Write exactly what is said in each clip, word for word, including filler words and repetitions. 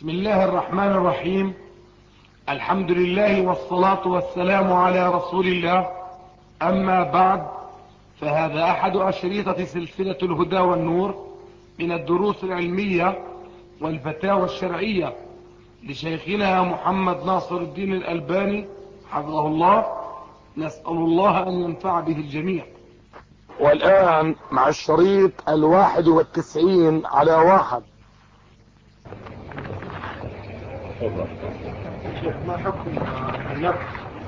بسم الله الرحمن الرحيم. الحمد لله والصلاة والسلام على رسول الله. أما بعد، فهذا أحد أشريطة سلسلة الهدى والنور من الدروس العلمية والفتاوى الشرعية لشيخنا محمد ناصر الدين الألباني حفظه الله. نسأل الله أن ينفع به الجميع. والآن مع الشريط الواحد والتسعين على واحد. ما حكم النفس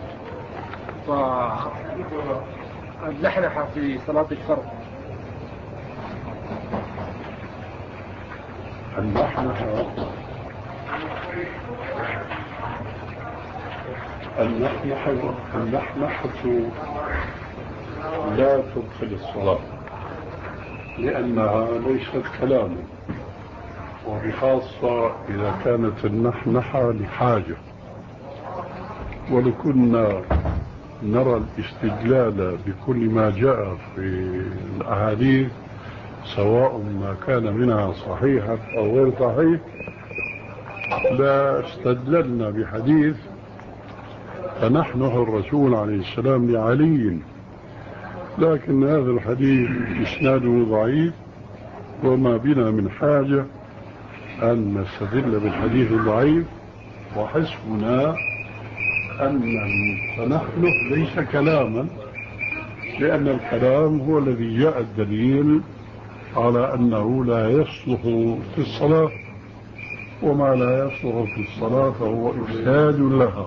واللحلحة في صلاة الفرض؟ اللحلحة اللحلحة اللحلحة لا تبطل الصلاة لأنها ليست كلاما، وبخاصة إذا كانت النحنحة لحاجة. ولكنا نرى الاستدلال بكل ما جاء في الأحاديث سواء ما كان منها صحيحا أو غير صحيح، لا استدللنا بحديث فنحنح الرسول عليه السلام لعلي، لكن هذا الحديث إسناده ضعيف، وما بنا من حاجة أن نستدل بالحديث الضعيف، وحسبنا أن التنحنح ليس كلاما، لأن الكلام هو الذي جاء الدليل على أنه لا يصلح في الصلاة، وما لا يصلح في الصلاة فهو إفساد لها.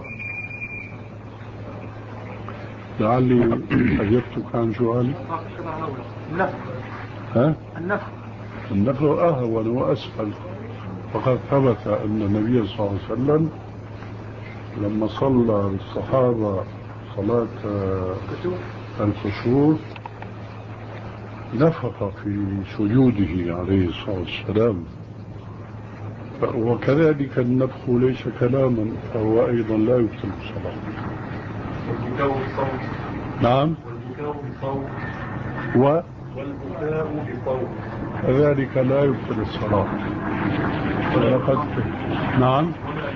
لعلي أجبتك عن سؤالي. النفخ ها؟ النفخ النفخ أهون وأسهل، فقد ثبت أن النبي صلى الله عليه وسلم لما صلى بالصحابة صلاة الكسوف نفخ في سجوده عليه الصلاة والسلام، وكذلك النفخ ليس كلاما فهو أيضا لا يبطل الصلاة. والبكاء بالصوت. نعم. والبكاء بالصوت. و والبكاء بالصوت كذلك لا يبطل الصلاة. ولقد نعم.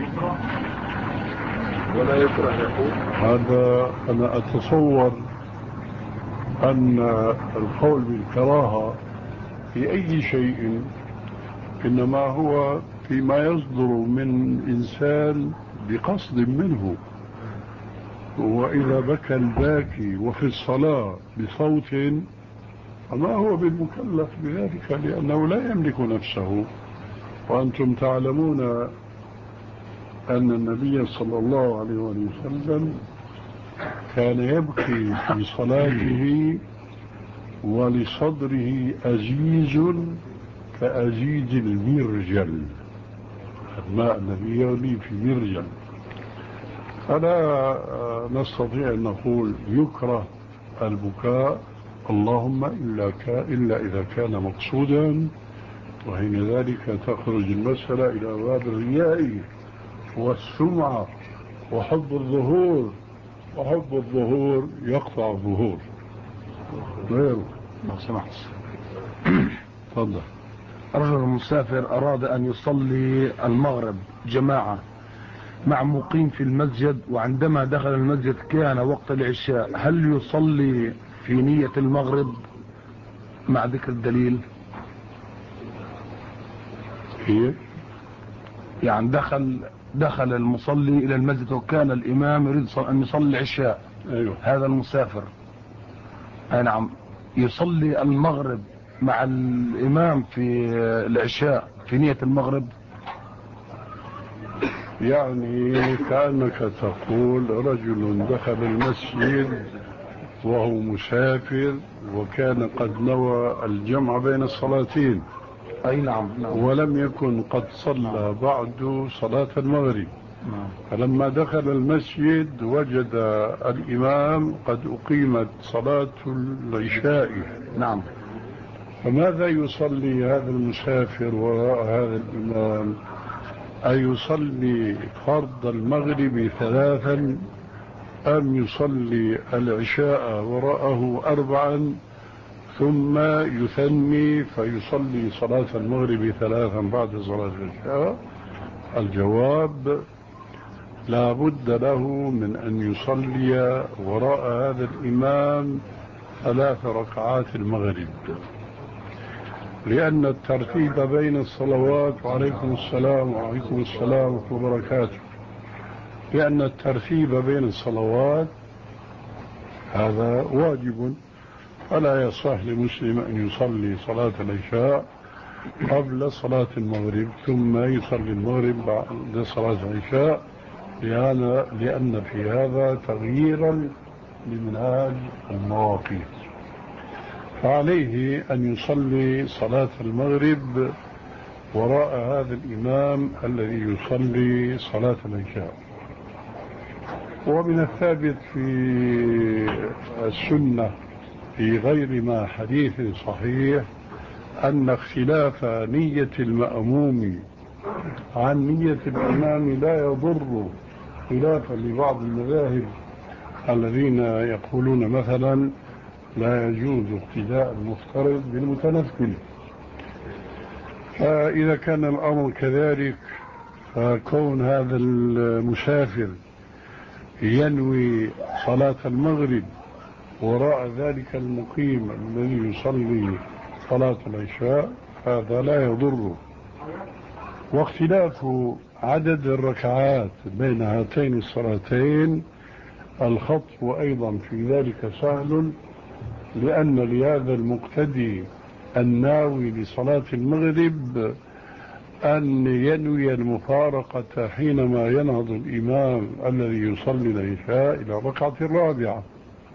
ولا يكره يقول. هذا أنا أتصور أن القول بالكراهة في أي شيء إنما هو فيما يصدر من إنسان بقصد منه، وإذا بكى الباكي وفي الصلاة بصوت فما هو بالمكلف بذلك، لأنه لا يملك نفسه. وأنتم تعلمون أن النبي صلى الله عليه وسلم كان يبكي في صلاته ولصدره أزيز كأزيز المرجل، ماء النبي يغلي في مرجل. فلا نستطيع أن نقول يكره البكاء اللهم إلا, إلا إذا كان مقصودا، وحين ذلك تخرج المسألة إلى باب الرياء والسمعة وحب الظهور، وحب الظهور يقطع الظهور. غيره لو سمحت. تفضل. رجل مسافر أراد أن يصلي المغرب جماعة مع مقيم في المسجد، وعندما دخل المسجد كان وقت العشاء، هل يصلي في نية المغرب مع ذكر الدليل؟ هي يعني دخل دخل المصلي إلى المسجد وكان الإمام يريد أن يصلي العشاء. أيوه. هذا المسافر أي نعم يصلي المغرب مع الإمام في العشاء في نية المغرب. يعني كأنك تقول رجل دخل المسجد وهو مسافر وكان قد نوى الجمع بين الصلاتين. أي نعم, نعم. ولم يكن قد صلى بعد صلاة المغرب. نعم. فلما دخل المسجد وجد الإمام قد أقيمت صلاة العشاء. نعم. فماذا يصلي هذا المسافر وراء هذا الإمام؟ أيصلي فرض المغرب ثلاثا أم يصلي العشاء وراءه أربعا ثم يثني فيصلي صلاة المغرب ثلاثا بعد صلاة العشاء؟ الجواب لا بد له من أن يصلي وراء هذا الإمام ثلاث ركعات المغرب، لأن الترتيب بين الصلوات، وعليكم السلام وعليكم السلام ورحمة الله وبركاته، لأن الترتيب بين الصلوات هذا واجب، فلا يصح لمسلم أن يصلي صلاة العشاء قبل صلاة المغرب ثم يصلي المغرب بعد صلاة العشاء، لأن في هذا تغييرا لمنهاج المواقيت. فعليه أن يصلي صلاة المغرب وراء هذا الإمام الذي يصلي صلاة العشاء. ومن الثابت في السنة في غير ما حديث صحيح أن اختلاف نية المأموم عن نية الإمام لا يضر، خلافا لبعض المذاهب الذين يقولون مثلا لا يجوز اقتداء المفترض بالمتنفل. فإذا كان الأمر كذلك، فكون هذا المسافر ينوي صلاة المغرب وراء ذلك المقيم الذي يصلي صلاة العشاء هذا لا يضره. واختلاف عدد الركعات بين هاتين الصلاتين الخطب أيضا في ذلك سهل، لأن لهذا المقتدي الناوي لصلاة المغرب أن ينوي المفارقة حينما ينهض الإمام الذي يصلي العشاء إلى الركعة الرابعة.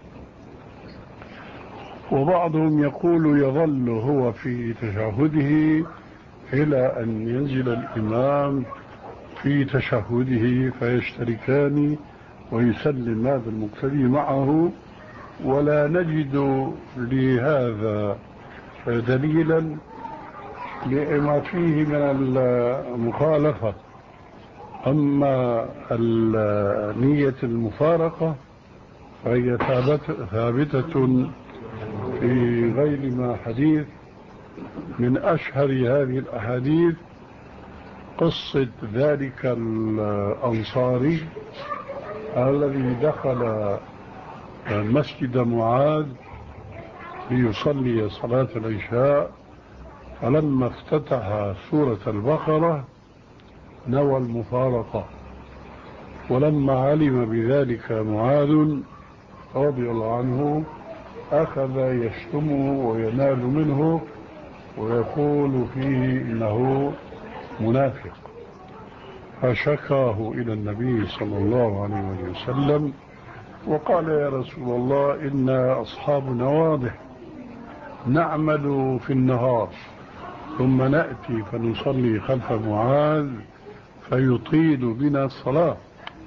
وبعضهم يقول يظل هو في تشهده إلى أن ينزل الإمام في تشهده فيشتركان ويسلم هذا المقتدي معه، ولا نجد لهذا دليلا لما فيه من المخالفة. أما نية المفارقة فهي ثابتة في غير ما حديث. من أشهر هذه الأحاديث قصة ذلك الأنصاري الذي دخل مسجد معاذ ليصلي صلاة العشاء، فلما افتتح سورة البقرة نوى المفارقة، ولما علم بذلك معاذ رضي الله عنه أخذ يشتمه وينال منه ويقول فيه إنه منافق، فشكاه إلى النبي صلى الله عليه وسلم وقال يا رسول الله إن أصحابنا واضح نعمل في النهار ثم نأتي فنصلي خلف معاذ فيطيل بنا الصلاة.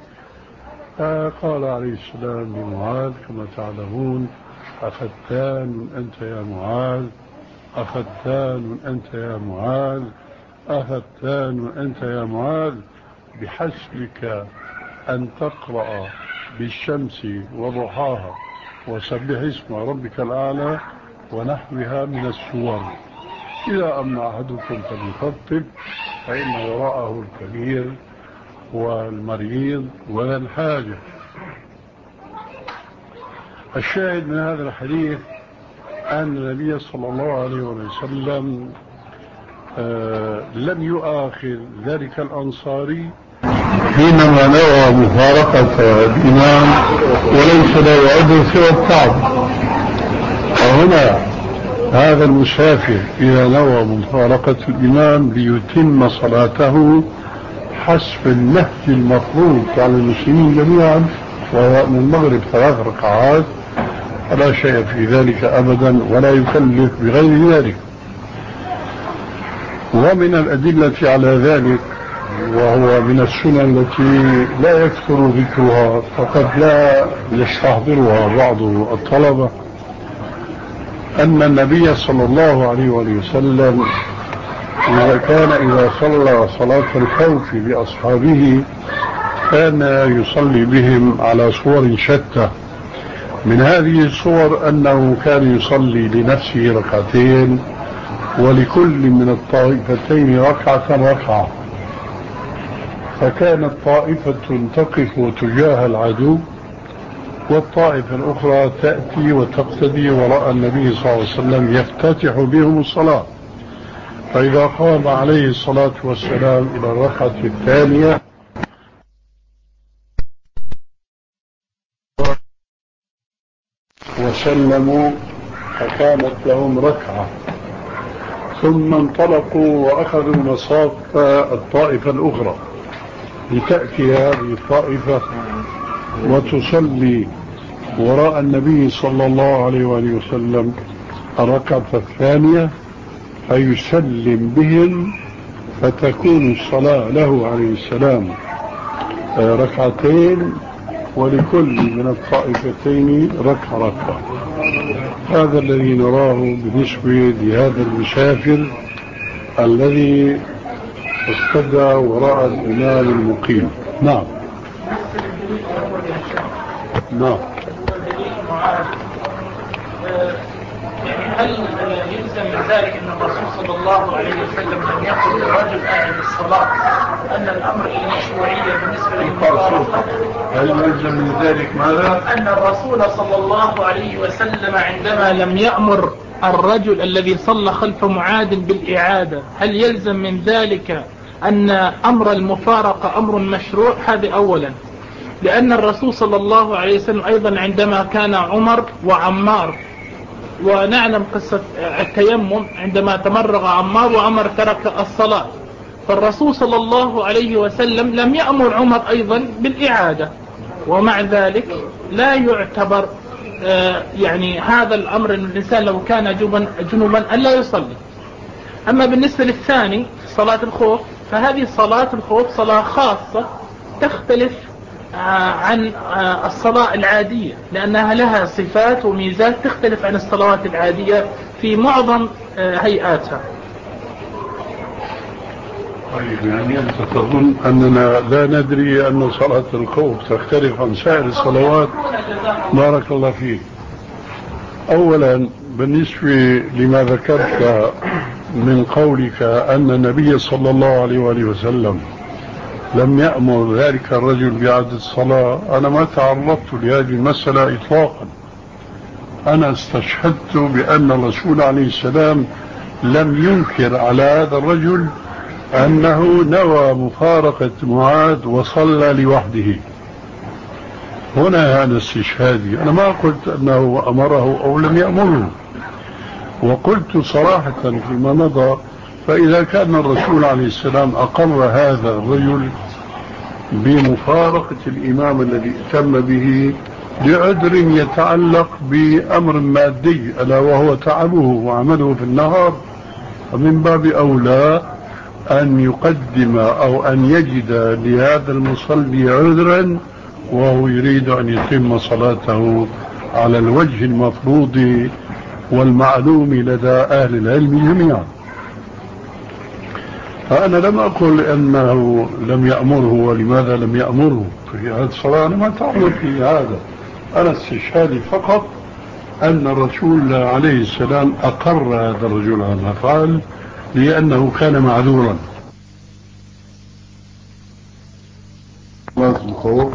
فقال عليه السلام لمعاذ كما تعلمون أفتان أنت يا معاذ، أفتان أنت يا معاذ، أفتان أنت يا معاذ، بحسبك أن تقرأ بالشمس وضحاها وسبح اسم ربك الأعلى ونحوها من السور، إذا أما أحدكم فليخطب فإن وراءه الكبير والمريض ولا الحاجة. الشاهد من هذا الحديث أن النبي صلى الله عليه وسلم آه لم يؤاخذ ذلك الأنصاري حينما نوى مفارقة الإمام وليس له عذر سوى التعب. وهنا هذا المسافر إذا نوى مفارقة الإمام ليتم صلاته حسب النهج المفروض على المسلمين جميعا وهو من المغرب ثلاث ركعات فلا شيء في ذلك أبدا ولا يكلف بغير ذلك. ومن الأدلة على ذلك وهو من السنن التي لا يكثر ذكرها فقد لا يستحضرها بعض الطلبة أن النبي صلى الله عليه وسلم إذا كان إذا صلى صلاة الخوف بأصحابه كان يصلي بهم على صور شتى. من هذه الصور أنه كان يصلي لنفسه ركعتين ولكل من الطائفتين ركعة ركعة، فكانت طائفة تقف تجاه العدو والطائفة الأخرى تأتي وتقتدي وراء النبي صلى الله عليه وسلم يفتتح بهم الصلاة. فإذا قام عليه الصلاة والسلام إلى الركعة الثانية وسلموا فكانت لهم ركعة، ثم انطلقوا وأخذوا مصاف الطائفة الأخرى لتأتي هذه الطائفة وتصلي وراء النبي صلى الله عليه وآله وسلم الركعة الثانية فيسلم بهم، فتكون الصلاة له عليه السلام ركعتين ولكل من الطائفتين ركعة ركعة. هذا الذي نراه بالنسبة لهذا المسافر الذي اقتدى وراء الإمام المقيم. نعم نعم. هل يلزم من ذلك أن الرسول صلى الله عليه وسلم لم يقل للرجل آخر الصلاة أن الأمر المشروعية بالنسبة للمفارقة؟ هل يلزم من ذلك ماذا؟ أن الرسول صلى الله عليه وسلم عندما لم يأمر الرجل الذي صلى خلف معاذ بالإعادة هل يلزم من ذلك أن أمر المفارقة أمر مشروع؟ هذا أولا. لأن الرسول صلى الله عليه وسلم أيضا عندما كان عمر وعمار، ونعلم قصة التيمم عندما تمرغ عمار وعمر ترك الصلاة، فالرسول صلى الله عليه وسلم لم يأمر عمر أيضا بالإعادة، ومع ذلك لا يعتبر يعني هذا الأمر أن الإنسان لو كان جنوبا ألا يصلي. أما بالنسبة للثاني صلاة الخوف فهذه صلاة الخوف صلاة خاصة تختلف عن الصلاة العادية، لأنها لها صفات وميزات تختلف عن الصلوات العادية في معظم هيئاتها. طيب يعني أنت تظن أننا لا ندري أن صلاة الخوف تختلف عن سائر الصلوات؟ بارك الله فيك. أولا بالنسبة لما ذكرت من قولك أن النبي صلى الله عليه وآله وسلم لم يأمر ذلك الرجل بإعادة الصلاة، أنا ما تعرضت لهذه المسألة إطلاقا. أنا استشهدت بأن الرسول عليه السلام لم ينكر على هذا الرجل أنه نوى مفارقة معاذ وصلى لوحده. هنا هذا استشهادي، أنا ما قلت أنه أمره أو لم يأمره، وقلت صراحة فيما مضى فإذا كان الرسول عليه السلام أقر هذا الرجل بمفارقة الإمام الذي اتم به لعذر يتعلق بأمر مادي ألا وهو تعبه وعمله في النهار، فمن باب أولى أن يقدم أو أن يجد لهذا المصلي عذرا وهو يريد أن يتم صلاته على الوجه المفروض والمعلوم لدى أهل العلم جميعا. فأنا لم أقل أنه لم يأمره ولماذا لم يأمره في هذه الصلاة، أنا ما تعرض في هذا. أنا استشهادي فقط أن الرسول عليه السلام أقر هذا الرجل على ما فعل لأنه كان معذورا. صلاة الخوف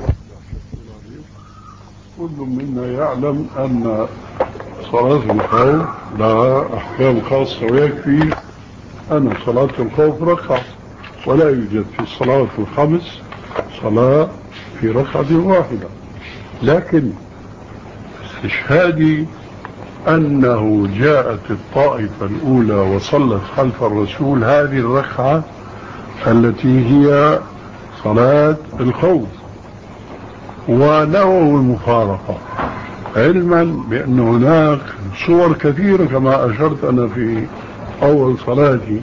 كل منا يعلم أن صلاة الخوف لها أحكام خاصة، ويكفي أن صلاة الخوف ركعة، ولا يوجد في الصلاة الخمس صلاة في ركعة واحدة. لكن استشهادي أنه جاءت الطائفة الأولى وصلت خلف الرسول هذه الركعة التي هي صلاة الخوف ونووا المفارقة، علما بأن هناك صور كثيرة كما أشرت أنا في أول صلاتي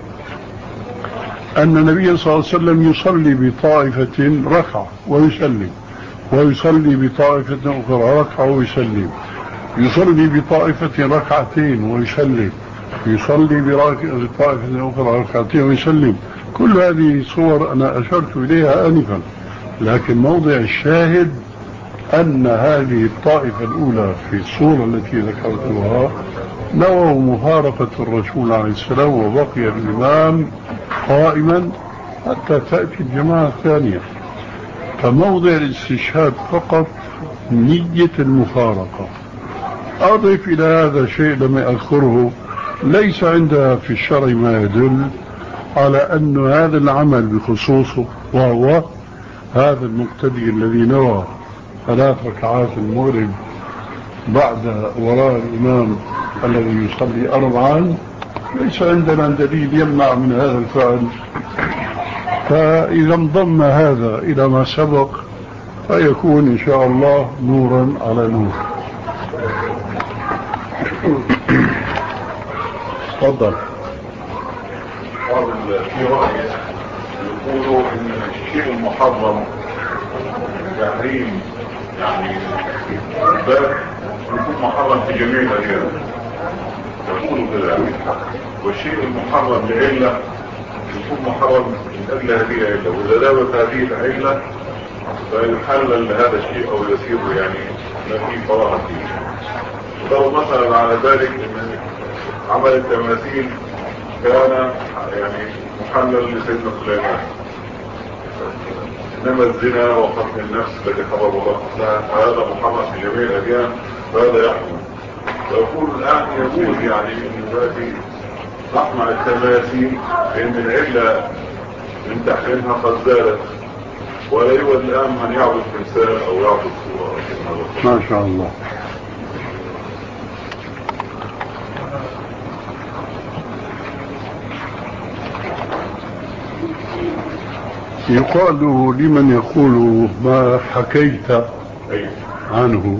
أن النبي صلى الله عليه وسلم يصلي بطائفة ركعة ويسلم، ويصلي بطائفة أخرى ركعة ويسلم، يصلي بطائفة ركعتين ويسلم، يصلي بطائفة أخرى ركعتين ويسلم. كل هذه صور أنا أشرت إليها آنفا، لكن موضع الشاهد أن هذه الطائفة الأولى في الصورة التي ذكرتها نووا مفارقة الرسول عليه السلام، وبقي الإمام قائما حتى تأتي الجماعة الثانية. فموضع الاستشهاد فقط نية المفارقة. أضف إلى هذا شيء لم أذكره، ليس عندها في الشرع ما يدل على أن هذا العمل بخصوصه، وهو هذا المقتدي الذي نوى ثلاث ركعات المغرب بعد وراء الإمام الذي يصلي أربعا، ليس عندنا دليل يمنع من هذا الفعل. فإذا انضم هذا إلى ما سبق فيكون إن شاء الله نورا على نور. تفضل. قال في رأي يقولوا ان الشيء المحرم تحريم يعني الباب يكون محرم في جميع الأديان، يقولوا كذا، والشيء المحرم لعلة يكون محرم من أجل هذه العلة، وإذا دابت هذه العلة فيحلل لهذا الشيء أو يسير يعني ما فيه كراهة فيه. وضرب مثلا على ذلك ان عمل التماثيل كان يعني محلل لسيدنا سليمان، انما الزنا وقتل النفس الذي حرم الله هذا محرم في جميع الاديان، فهذا يحكم. ويقول الان يجوز يعني ان دلوقتي نصنع التماثيل لان العله من تحريمها قد زالت، ولا يوجد الان من يعبد تمثال او يعبد صوره. ما شاء الله. يقال لمن يقول ما حكيت عنه،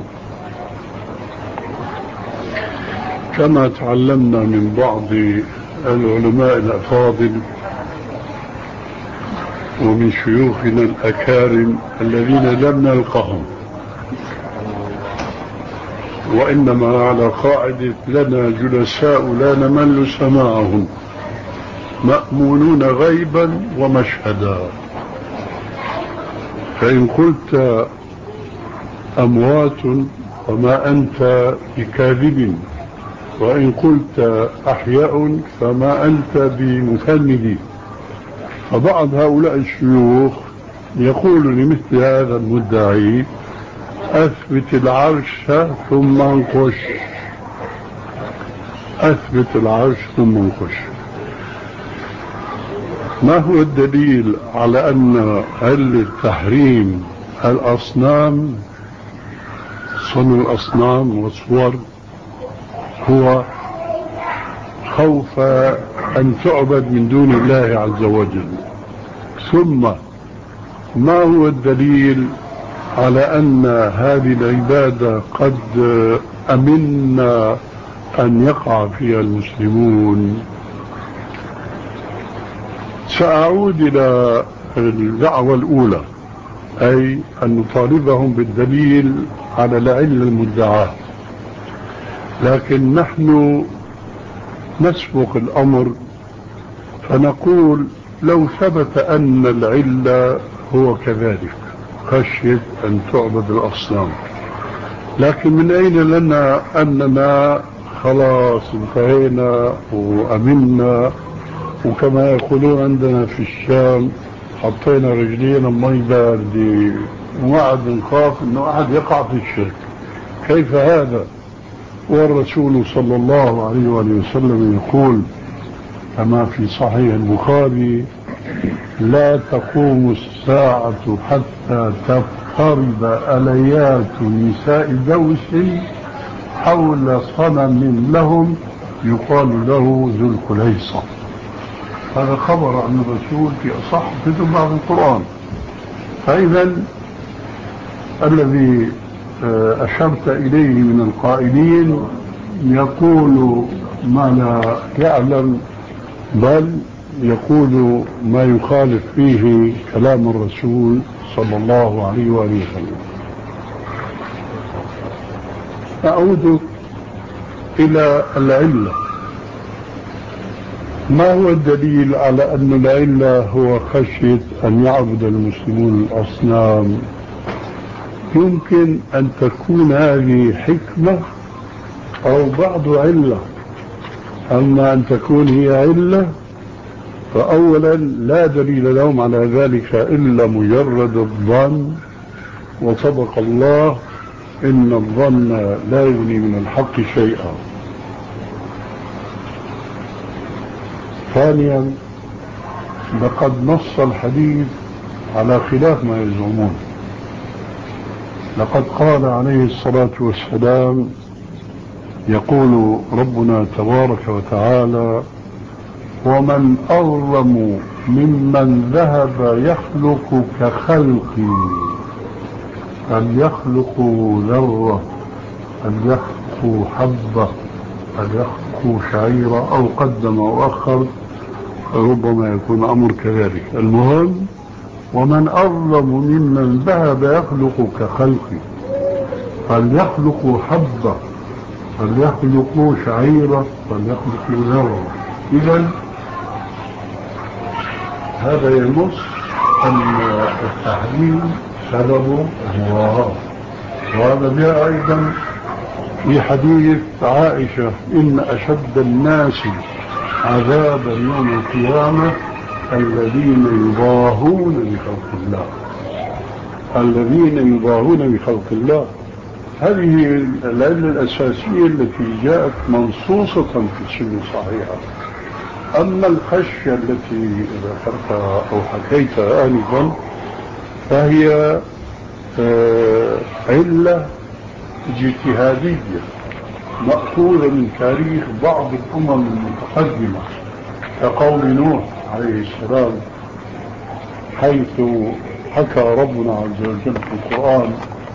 كما تعلمنا من بعض العلماء الأفاضل ومن شيوخنا الأكارم الذين لم نلقهم، وإنما على قاعدة لنا جلساء لا نمل سماعهم، مأمونون غيبا ومشهدا. فإن قلت أموات فما أنت بكاذب، وإن قلت أحياء فما أنت بمفند. فبعض هؤلاء الشيوخ يقول لمثل هذا المدعي أثبت العرش ثم انقش، أثبت العرش ثم انقش. ما هو الدليل على أن علة تحريم الأصنام، صنع الأصنام والصور، هو خوف أن تعبد من دون الله عز وجل؟ ثم ما هو الدليل على أن هذه العبادة قد أمنا أن يقع فيها المسلمون؟ سأعود إلى الدعوة الأولى، أي أن نطالبهم بالدليل على العلة المدعاة، لكن نحن نسبق الأمر فنقول لو ثبت أن العلة هو كذلك، خشية أن تعبد الأصنام، لكن من أين لنا أننا خلاص انتهينا وأمنا، وكما يقولون عندنا في الشام حطينا رجلينا مي باردة وقعد نخاف انه احد يقع في الشرك؟ كيف هذا والرسول صلى الله عليه وآله وسلم يقول كما في صحيح البخاري: لا تقوم الساعة حتى تقترب أليات نساء دوس حول صنم لهم يقال له ذو الكليصة. هذا خبر عن الرسول في أصح كتب بعض القرآن. فإذا الذي أشرت إليه من القائلين يقول ما لا يعلم، بل يقول ما يخالف فيه كلام الرسول صلى الله عليه وآله وسلم. أعود إلى العلة. ما هو الدليل على أن العلة هو خشية أن يعبد المسلمون الأصنام؟ يمكن أن تكون هذه حكمة أو بعض علة، أما أن تكون هي علة فأولا لا دليل لهم على ذلك إلا مجرد الظن، وصدق الله إن الظن لا يغني من الحق شيئا. ثانيا لقد نص الحديث على خلاف ما يزعمون. لقد قال عليه الصلاة والسلام يقول ربنا تبارك وتعالى: ومن أظلم ممن ذهب يخلق كخلقي، هل يخلق ذرة، هل يخلق حبة، هل يخلق شعيرة، أو قدم أو أخر، ربما يكون أمر كذلك. المهم ومن أظلم ممن ذهب يخلق كخلقي، هل يخلق حبة، هل يخلق شعيرة، هل يخلق ذرة. إذن هذا ينص أن التحريم سببه مراعاة. وهذا جاء أيضا في حديث عائشة: إن أشد الناس عذابا يوم القيامة الذين يضاهون بخلق الله، الذين يضاهون بخلق الله. هذه العلة الأساسية التي جاءت منصوصة في السنة الصحيحة. أما الخشية التي ذكرتها أو حكيتها آنفا فهي علة اجتهادية مأخوذة من تاريخ بعض الأمم المتقدمة، كقول نوح عليه السلام، حيث حكى ربنا عز وجل في القرآن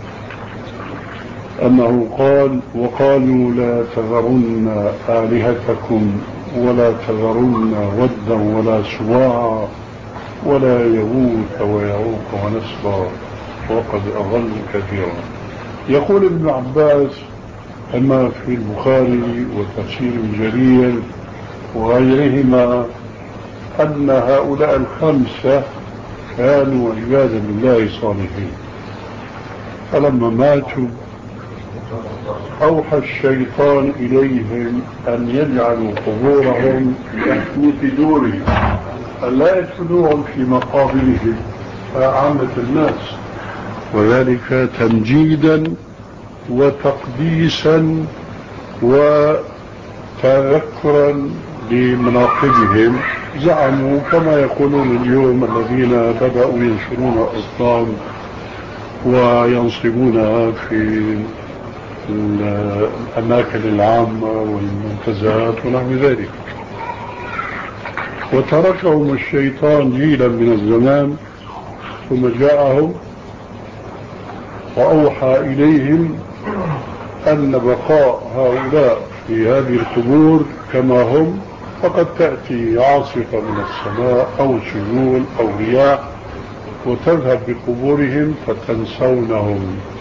أنه قال: وقالوا لا تذرن آلهتكم ولا تذرن ودا ولا سواعا ولا يغوث ويعوق ونسرا وقد أضلوا كثيرا. يقول ابن عباس كما في البخاري وتفسير جرير وغيرهما أن هؤلاء الخمسة كانوا عبادا لله صالحين، فلما ماتوا أوحى الشيطان إليهم أن يجعلوا قبورهم في دورهم، ألا يدفنوهم في مقابرهم عامة الناس، وذلك تمجيدا وتقديسا وتذكرا لمناقبهم. زعموا كما يقولون اليوم الذين بدأوا ينشرون الأصنام وينصبونها في الأماكن العامة والمنتزهات ونحو ذلك. وتركهم الشيطان جيلا من الزمان ثم جاءهم وأوحى إليهم أن بقاء هؤلاء في هذه القبور كما هم فقد تأتي عاصفة من السماء أو سيول أو رياح وتذهب بقبورهم فتنسونهم.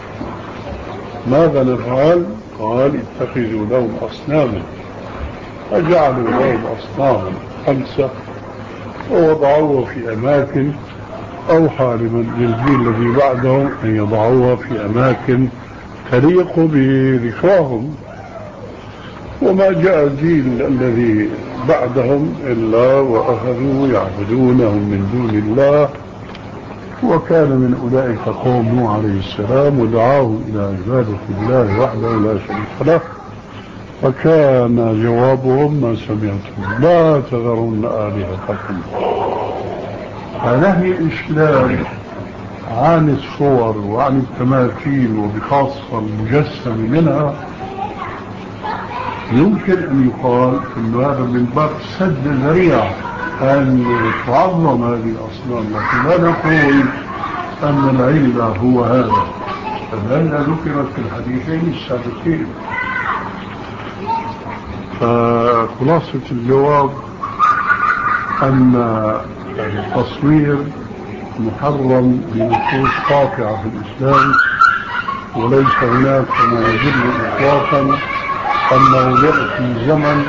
ماذا نفعل؟ قال: اتخذوا لهم أصناما، فجعلوا لهم أصناما خمسة ووضعوها في أماكن. أوحى للجيل الذي بعدهم أن يضعوها في أماكن تليق بذكراهم. وما جاء الجيل الذي بعدهم إلا وأخذوا يعبدونهم من دون الله، وكان من أولئك قوم نوح عليه السلام ودعاهم إلى عبادة الله وحده لا شريك له، فكان جوابهم ما سمعتم لا تذرون آلهتكم. فنهي الإسلام عن الصور وعن التماثيل وبخاصة المجسم منها يمكن أن يقال أن هذا من باب سد ذريعة أن تعظم هذه الأصنام، لكن لا نقول أن العلة هو هذا، فالعلة ذكرت في الحديثين السابقين. فخلاصة الجواب أن التصوير محرم بنصوص قاطعة في الإسلام، وليس هناك ما يدل إطلاقا أنه يأتي زمن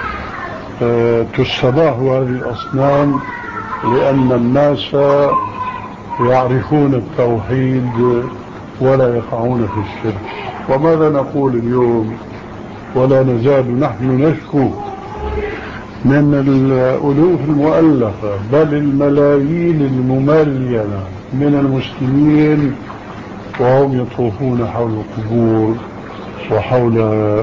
تستباح هذه الأصنام لأن الناس يعرفون التوحيد ولا يقعون في الشرك. وماذا نقول اليوم؟ ولا نزال نحن نشكو من الألوف المؤلفة بل الملايين المملينة من المسلمين وهم يطوفون حول القبور وحول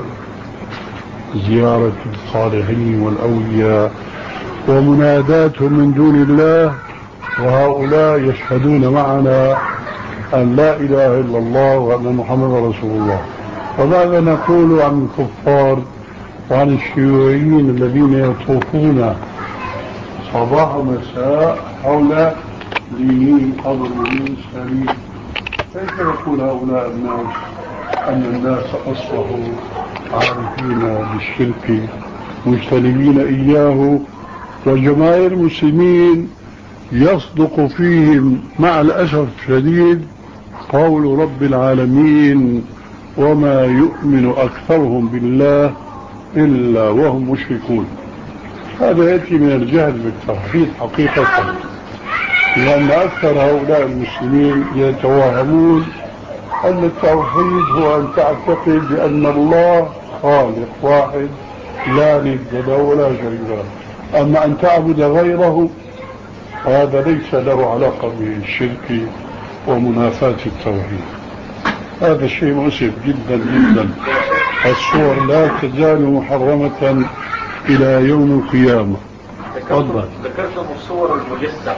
زيارة الصالحين والأولياء ومناداتهم من دون الله، وهؤلاء يشهدون معنا أن لا إله إلا الله وأن محمد رسول الله. وماذا نقول عن الكفار وعن الشيوعيين الذين يطوفون صباح ومساء حول دينين قبر دين سليم؟ كيف يقول هؤلاء الناس أن الناس أصبحوا عارفين بالشرك مجتنبين إياه، وجماهير المسلمين يصدق فيهم مع الأسف الشديد قول رب العالمين: وما يؤمن أكثرهم بالله إلا وهم مشركون. هذا يأتي من الجهل بالتوحيد حقيقة، لأن أكثر هؤلاء المسلمين يتوهمون أن التوحيد هو أن تعتقد بأن الله خالق واحد لا ند له ولا شريك له، أما أن تعبد غيره هذا ليس له علاقة بالشرك ومنافاة التوحيد. هذا شيء مؤسف جدا جدا. الصور لا تزال محرمة إلى يوم القيامة. تفضل. ذكرتم الصور المجسمة،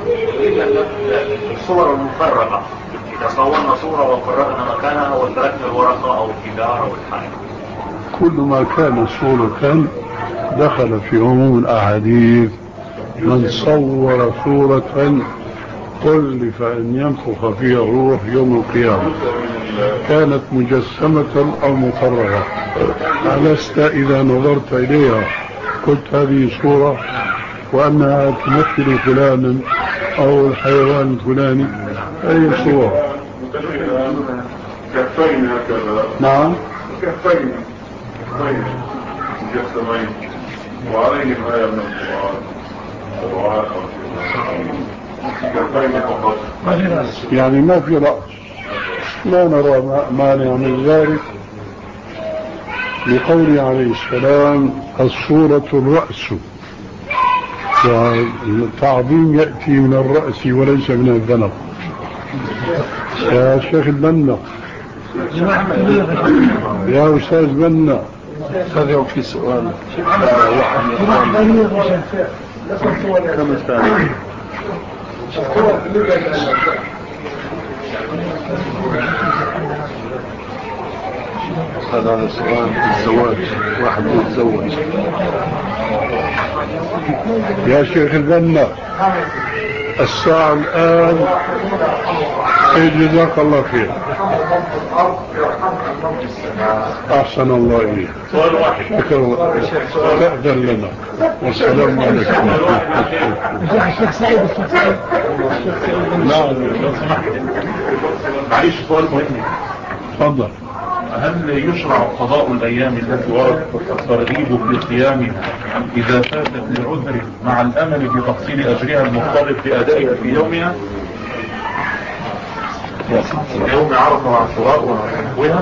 الصور المفرغة، إذا صورنا صورة وفرغنا مكانها وتركنا الورقة أو الجدار أو الحائط. كل ما كان صورة دخل في عموم الأحاديث. من صور صورة كلف أن ينفخ فيها الروح يوم القيامة، كانت مجسمة أو مفرغة. ألست إذا نظرت إليها قلت هذه صورة وأنها تمثل فلانا أو الحيوان الفلاني؟ أي صورة؟ كفين هكذا. نعم كفين مجسمين وعليهم آية من القرآن. يعني ما في رأس، لا نرى مانع من ذلك، لقوله عليه السلام: الصورة الرأس، والتعظيم يأتي من الرأس وليس من الذنب. يا شيخ البنا، يا أستاذ بنا، هذا في سؤال. كم الثاني؟ هذا سؤال الزواج، واحد يتزوج. يا شيخ البنا، الساعة الآن جزاك الله خير. أحسن الله إليك. شكرا، تأذن لنا. والسلام عليكم. نعم معلش سؤال مهم. تفضل. هل يشرع قضاء الأيام التي ورد الترغيب في قيامها إذا فاتت لعذر مع الأمل في تحصيل أجرها المختلط بأدائها في يومها؟ يوم عرفة وعاشوراء ونحوها.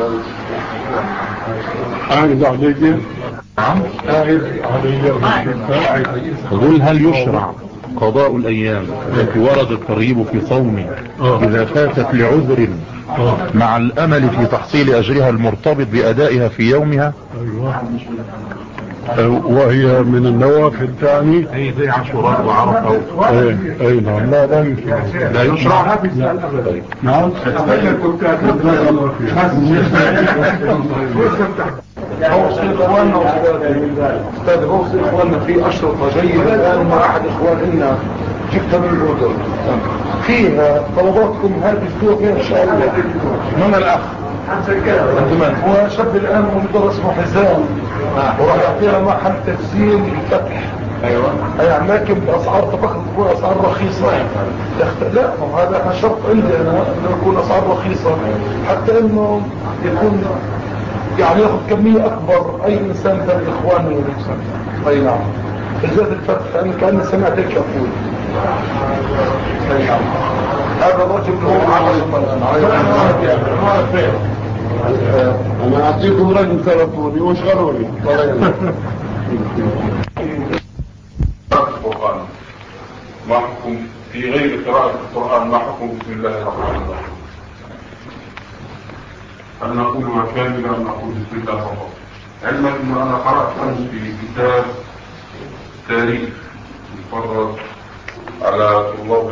أعيد عليك. نعم. أعيد عليك. أقول هل يشرع قضاء الأيام التي ورد الترغيب في صوم إذا فاتت لعذر مع الأمل في تحصيل أجرها المرتبط بأدائها في يومها؟ وهي من النوافل تعني أي زي عاشوراء وعرفة. أي أي نعم. لا لا يشرع. لا يشرع. نعم. أوصي إخواننا أستاذ أوصي إخواننا في أشرطة جيدة الآن مع أحد إخواننا جبتها من الأردن فيها طلباتكم هذه الأسبوع فيها إن شاء الله من الأخ هو شاب الآن مدرس اسمه حزام وراح يعطينا محل تجزيل الفتح. ايوه يعني لكن باسعار تفخم تكون اسعار رخيصه. لا هذا شرط عندي انا انه يكون اسعار رخيصه حتى انه يكون يعني ياخذ كميه اكبر اي انسان ثاني اخواني والانسان. اي نعم بالذات الفتح انا كاني سمعت هيك اقول. اي نعم هذا الرجل هو انا اعطيكم رقم تلفوني واشغلوني. حكم في غير قراءة القرآن؟ ما حكم بسم الله الرحمن الرحيم؟ هل نقولها كاملة أم نقول بسم الله فقط؟ علما أنه أنا قرأت أمس في كتاب تاريخ مفرد على طلاب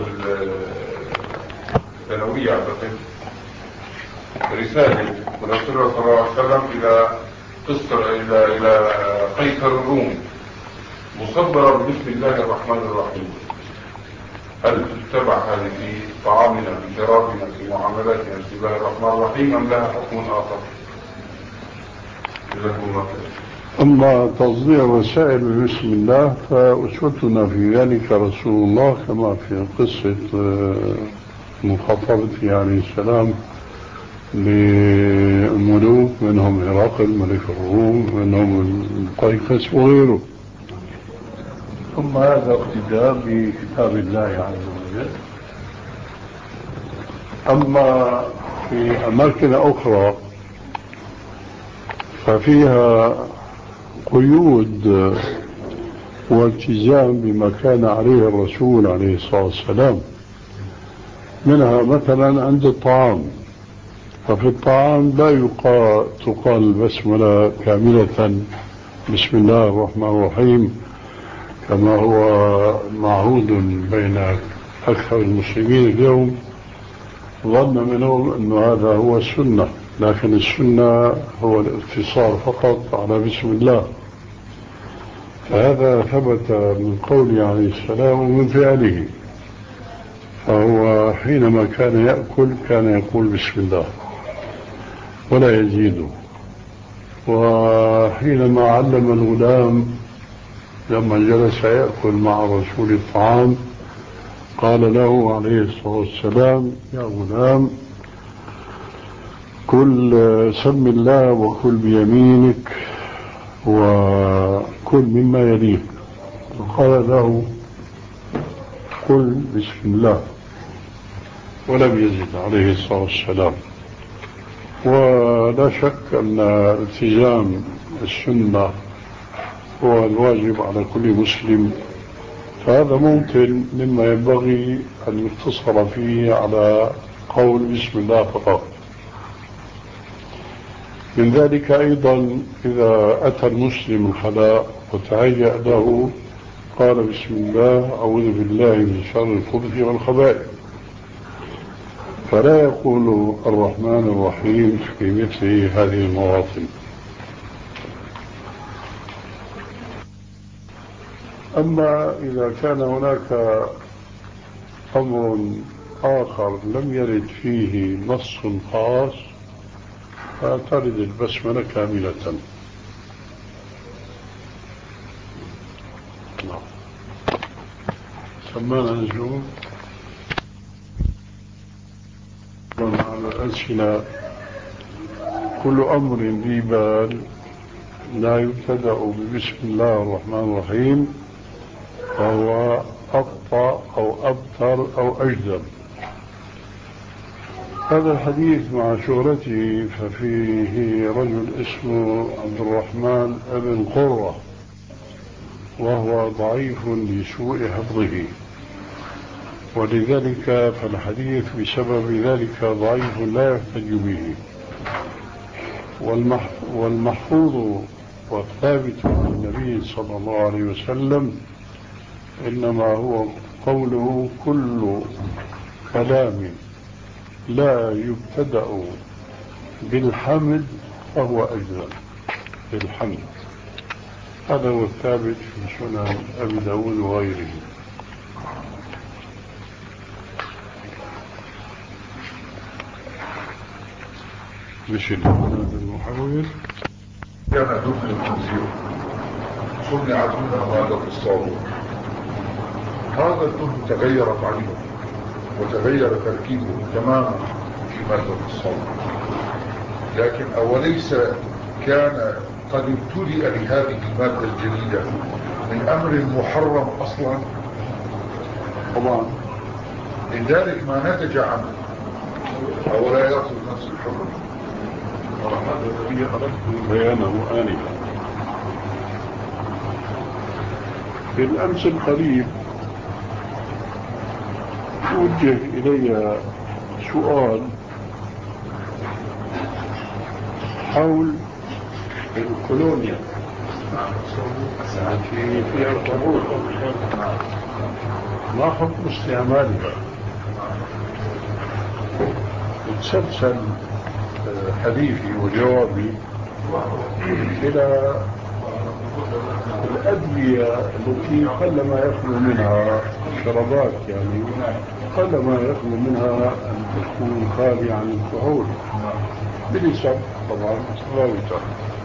الثانوية أعتقد رسالة من رسول الله صلى الله عليه وسلم إلى قصر إلى إلى قيصر الروم مصدرة بسم الله الرحمن الرحيم. هل تتبع هذه في طعامنا في شرابنا في معاملاتنا بسم الله الرحمن الرحيم أم لها حكم آخر؟ جزاكم الله خير. أما تصدير الرسائل بسم الله فأسوتنا في ذلك رسول الله، كما في قصة مخاطبته عليه السلام للملوك، منهم هرقل ملك الروم، منهم القيقس وغيره. ثم هذا اقتداء بكتاب الله عز وجل. أما في أماكن أخرى ففيها قيود والتزام بما كان عليه الرسول عليه الصلاة والسلام، منها مثلا عند الطعام، ففي الطعام لا يقال تقال البسملة كاملة بسم الله الرحمن الرحيم كما هو معهود بين أكثر المسلمين اليوم، ظن منهم أن هذا هو السنة، لكن السنة هو الاقتصار فقط على بسم الله. فهذا ثبت من قوله عليه السلام ومن فعله، فهو حينما كان يأكل كان يقول بسم الله ولا يزيده. وحينما علم الغلام لما جلس يأكل مع رسول الطعام قال له عليه الصلاة والسلام: يا غلام، كل سم الله وكل بيمينك وكل مما يليك. وقال له: قل بسم الله، ولم يزد عليه الصلاة والسلام. ولا شك أن التزام السنة هو الواجب على كل مسلم، فهذا ممكن مما ينبغي أن يقتصر فيه على قول بسم الله فقط. من ذلك أيضا إذا أتى المسلم الخلاء وتهيأ له قال بسم الله أعوذ بالله من شر الخبث والخبائث، فلا يقول الرحمن الرحيم في مثل هذه المواطن. أما إذا كان هناك أمر آخر لم يرد فيه نص خاص فترد البسملة كاملة. سمانا نجوم على الألسنة كل أمر ذي بال لا يبتدأ ببسم الله الرحمن الرحيم فهو أقطع أو أبتر أو أجدر. هذا الحديث مع شهرته ففيه رجل اسمه عبد الرحمن بن قرة وهو ضعيف لسوء حفظه، ولذلك فالحديث بسبب ذلك ضعيف لا يحتج به. والمحفوظ والثابت عن النبي صلى الله عليه وسلم إنما هو قوله: كل كلام لا يبتدأ بالحمد فهو أجزم بالحمد. هذا هو الثابت في سنن أبي داود وغيره. مش هذا المحاول كان دخل الخنزير صنعت منها مادة الصابون. هذا الدهن تغيرت عينه وتغير تركيبه تماما في مادة الصابون، لكن أوليس كان قد ابتلئ لهذه المادة الجديدة من أمر محرم أصلا؟ طبعا، لذلك ما نتج عنه أو لا يأخذ نفس الحكم. هذا الذي أردت بيانه آنفا. بالأمس القريب وجه إلي سؤال حول الكولونيا في في القبور، ما حكم استعمالها؟ وتسلسل حديثي وجوابي إلى الأدوية التي قلما يخلو منها شربات، يعني قلما يخلو منها أن تكون خالية عن الكحول بنسب طبعا متفاوتة.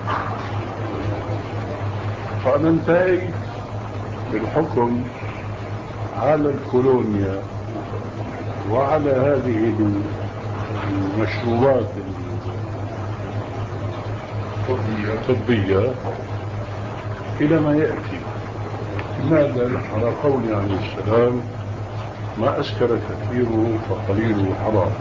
فأنا انتهيت بالحكم على الكولونيا وعلى هذه المشروبات الطبية إلى ما يأتي. لماذا؟ على قول عليه السلام: ما أسكر كثيره فقليله حرام.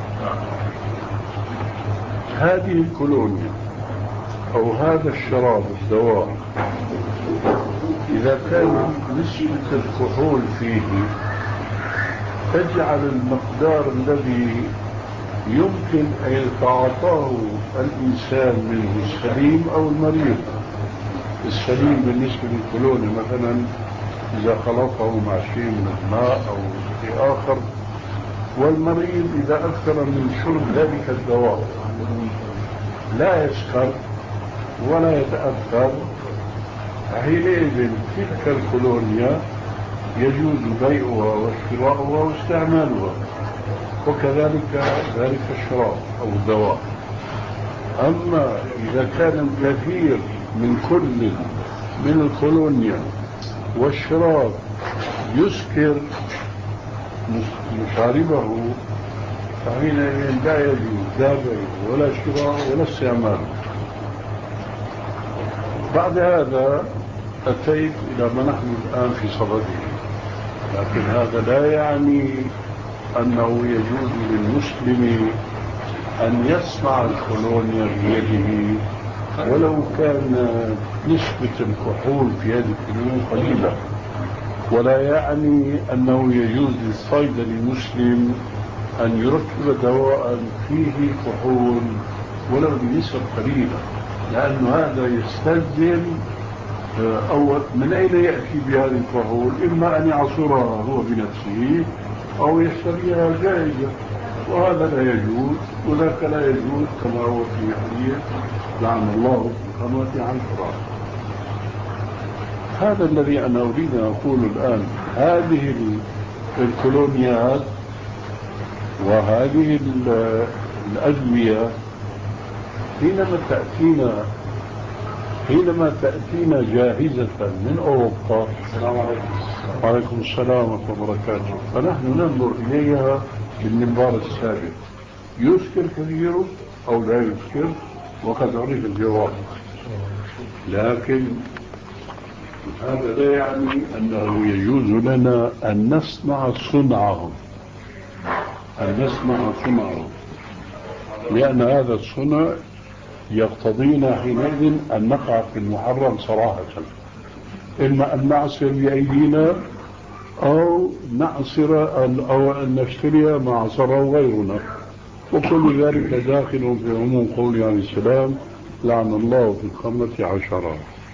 هذه الكولونيا أو هذا الشراب الدواء إذا كان نسبة الكحول فيه تجعل المقدار الذي يمكن أن يتعاطاه الإنسان منه السليم أو المريض. السليم بالنسبة للكولونيا مثلا إذا خلطه مع شيء من الماء أو شيء آخر، والمريض إذا أكثر من شرب ذلك الدواء لا يسكر ولا يتأثر، حينئذ تلك الكولونيا يجوز بيعها واشتراؤها واستعمالها، وكذلك ذلك الشراب أو الدواء. أما إذا كان الكثير من كل من الكولونيا والشراب يسكر مشاربه، فحينئذ لا يجوز لا بيع ولا شراء ولا استعمال. بعد هذا أتيت إلى ما نحن الآن في صدده، لكن هذا لا يعني أنه يجوز للمسلم أن يصنع الكولونيا بيده ولو كان نسبة الكحول في هذه الكولونيا قليلة، ولا يعني أنه يجوز للصيدلي المسلم أن يركب دواء فيه كحول ولو بنسب قليلة، لأن هذا يستلزم أول من أين يأتي بهذه الكحول؟ إما أن يعصرها هو بنفسه أو يشتريها جاهزة، وهذا لا يجوز وذاك لا يجوز، كما هو في حديث لعن الله الخمرة عن الفراق. هذا الذي أنا أريد أن أقوله الآن. هذه الكولونيات وهذه الأدوية حينما تأتينا حينما تأتينا جاهزة من أوروبا، السلام عليكم وعليكم السلام ورحمة الله وبركاته، فنحن ننظر إليها بالمنظار السابق: يسكر كثيره أو لا يسكر؟ وقد عرف الجواب. لكن هذا لا يعني أنه يجوز لنا أن نصنع صنعهم أن نصنع صنعهم لأن هذا الصنع يقتضينا حينئذ أن نقع في المحرم صراحة، إما أن نعصر بأيدينا أو نعصر أو أن نشتري ما عصره غيرنا، وكل ذلك داخل في عموم قوله عليه السلام: لعن الله في الخمرة عشرة.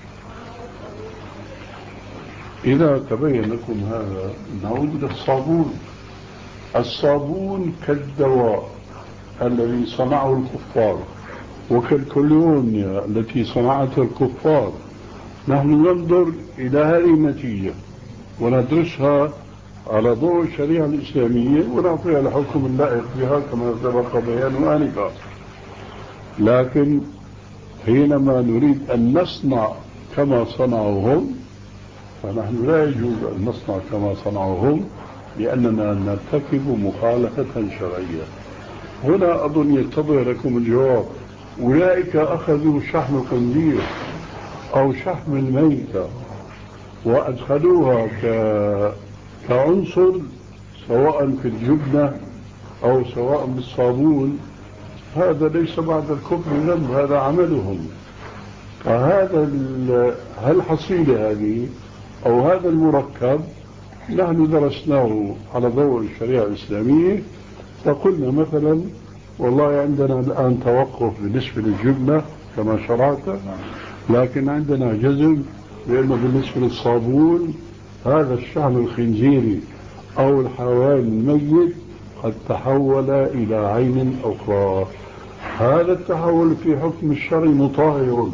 إذا تبين لكم هذا نعود إلى الصابون. الصابون كالدواء الذي صنعه الكفار وكالكولونيا التي صنعتها الكفار. نحن ننظر إلى هذه النتيجة وندرسها على ضوء الشريعة الإسلامية ونعطيها الحكم اللائق بها كما سبق بيانه آنفا. لكن حينما نريد أن نصنع كما صنعوا هم، فنحن لا يجوز أن نصنع كما صنعوا هم، لأننا نرتكب مخالفة شرعية. هنا أظن يتضح لكم الجواب. أولئك أخذوا شحم الخنزير أو شحم الميتة وأدخلوها ك... كعنصر سواء في الجبنة أو سواء بالصابون. هذا ليس بعد الكفر ذنب، هذا عملهم. فهذا الحصيلة هذه أو هذا المركب نحن درسناه على ضوء الشريعة الإسلامية، فقلنا مثلا والله عندنا الآن توقف بالنسبة للجبنة كما شرعت، لكن عندنا جزم لأنه بالنسبة للصابون هذا الشحم الخنزيري أو الحيوان الميت قد تحول إلى عين أخرى. هذا التحول في حكم الشرع مطهر،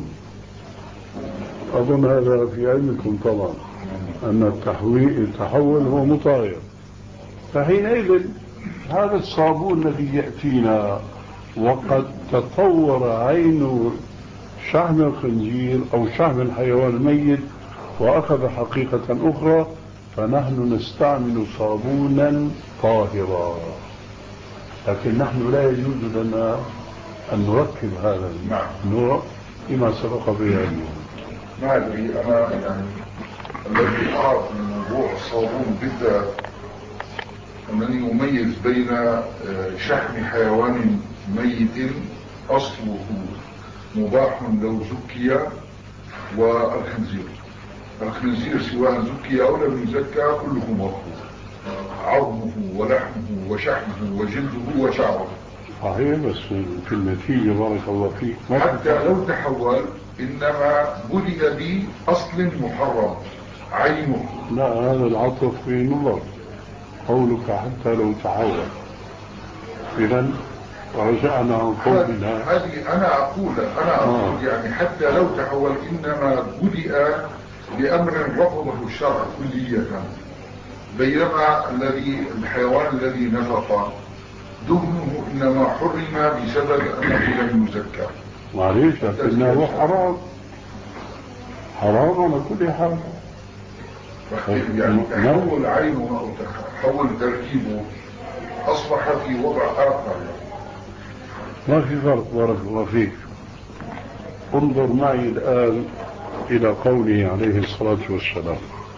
أظن هذا في علمكم طبعا أن التحويل التحول هو مطهر. فحينئذ هذا الصابون الذي يأتينا وقد تطور عين شحم الخنزير أو شحم الحيوان الميت وأخذ حقيقة أخرى، فنحن نستعمل صابونا طاهرا، لكن نحن لا يجوز لنا أن نركب هذا النوع لما سبق بيانه. ما أدري أنا يعني الذي أعرف من موضوع الصابون بالذات أنني أميز بين شحم حيوان ميت أصله مباح لو زكي والخنزير. الخنزير سواء زكي أو لم يزكى كله مرفوض، عظمه ولحمه وشحمه وجلده وشعره. صحيح، بس في النتيجة بارك الله فيك حتى لو تحول إنما بدأ بأصل محرم عينه. لا، هذا العطف في نظر قولك حتى لو تحول. إذن رجعنا عن قولنا هذه أنا أقول أنا أقول آه. يعني حتى لو تحول إنما بدأ بأمر رفضه الشرع كلية، بينما الذي الحيوان الذي نفق دهنه إنما حرم بسبب أنه لم يزكى. معليش، لكنه حرام حرام على كل حال. يعني تحول عينه أو تحول تركيبه أصبح في وضع آخر. ما في فرق بارك الله فيك. انظر معي الآن إلى قوله عليه الصلاة والسلام: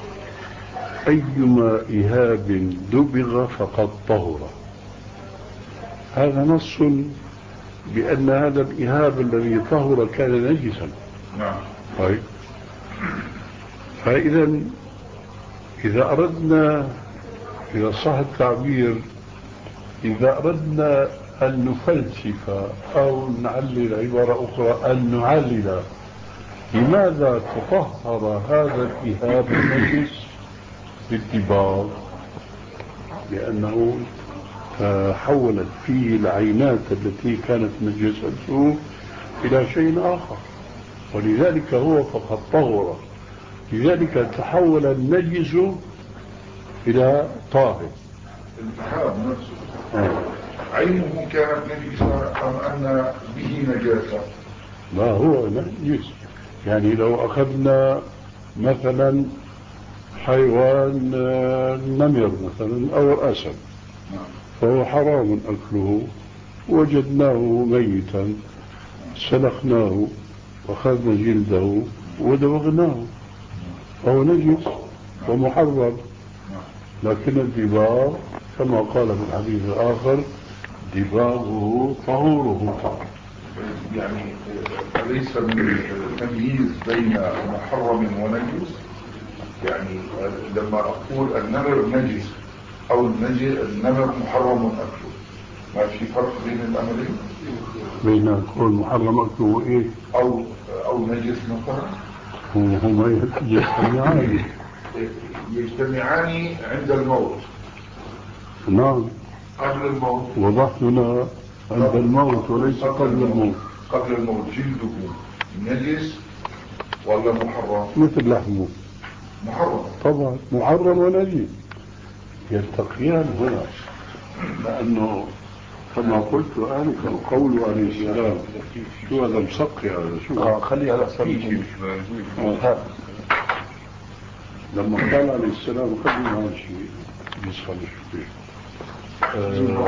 أيما إهاب دبغ فقد طهر. هذا نص بأن هذا الإهاب الذي طهر كان نجسا. نعم. طيب، فإذا إذا أردنا، إذا صح التعبير، إذا أردنا أن نفلسف أو نعلل عبارة أخرى أن نعلل لماذا تطهر هذا الإهاب النجس بالدباغ؟ لأنه تحولت فيه العينات التي كانت نجسته إلى شيء آخر، ولذلك هو فقد طهر. لذلك تحول النجس إلى طاهر. الإهاب نفسه آه. عينه كانت نجسة أم أن به نجاسة؟ لا، هو نجس. يعني لو أخذنا مثلا حيوان نمر مثلا أو الأسد، فهو حرام أكله، وجدناه ميتا سلخناه وأخذنا جلده ودبغناه، فهو نجس ومحرم. لكن الدباغ كما قال في الحديث الآخر: دباغه طهوره. يعني ليس من التمييز بين محرم ونجس. يعني لما أقول النمر نجس أو النمر محرم أكله، ما في فرق بين الأمرين؟ بين أقول محرم أكله وإيه؟ أو أو نجس مثلا. هما يجتمعان يجتمعان عند الموت. نعم، قبل الموت وضحنا عند الموت وليس قبل الموت. قبل الموت جلده نجس ولا محرم؟ مثل لحمه محرم طبعا، محرم ونجس يلتقيان هنا، لأنه كما قلت آنفا قول عليه السلام. شو هذا مسقي هذا؟ شو اه خلي على سبيل آه. لما قال عليه السلام قبل هذا الشيء يسخن شوي آه.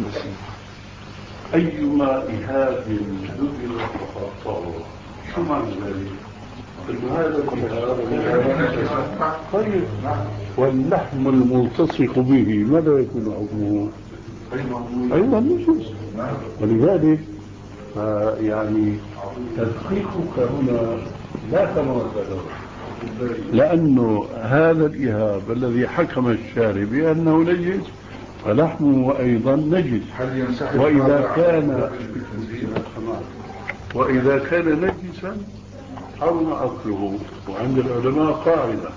أيما إهاب دبر فقد طهر. شو معنى ذلك؟ هذا طيب، واللحم الملتصق به ماذا يكون حكمه؟ أيضا نجس. ولذلك يعني تدقيقك هنا لا كما ذكر، لأنه هذا الإهاب الذي حكم الشارع بأنه نجس فلحمه أيضا نجس. وإذا كان وإذا كان نجسا حرم أكله. وعند العلماء قاعدة: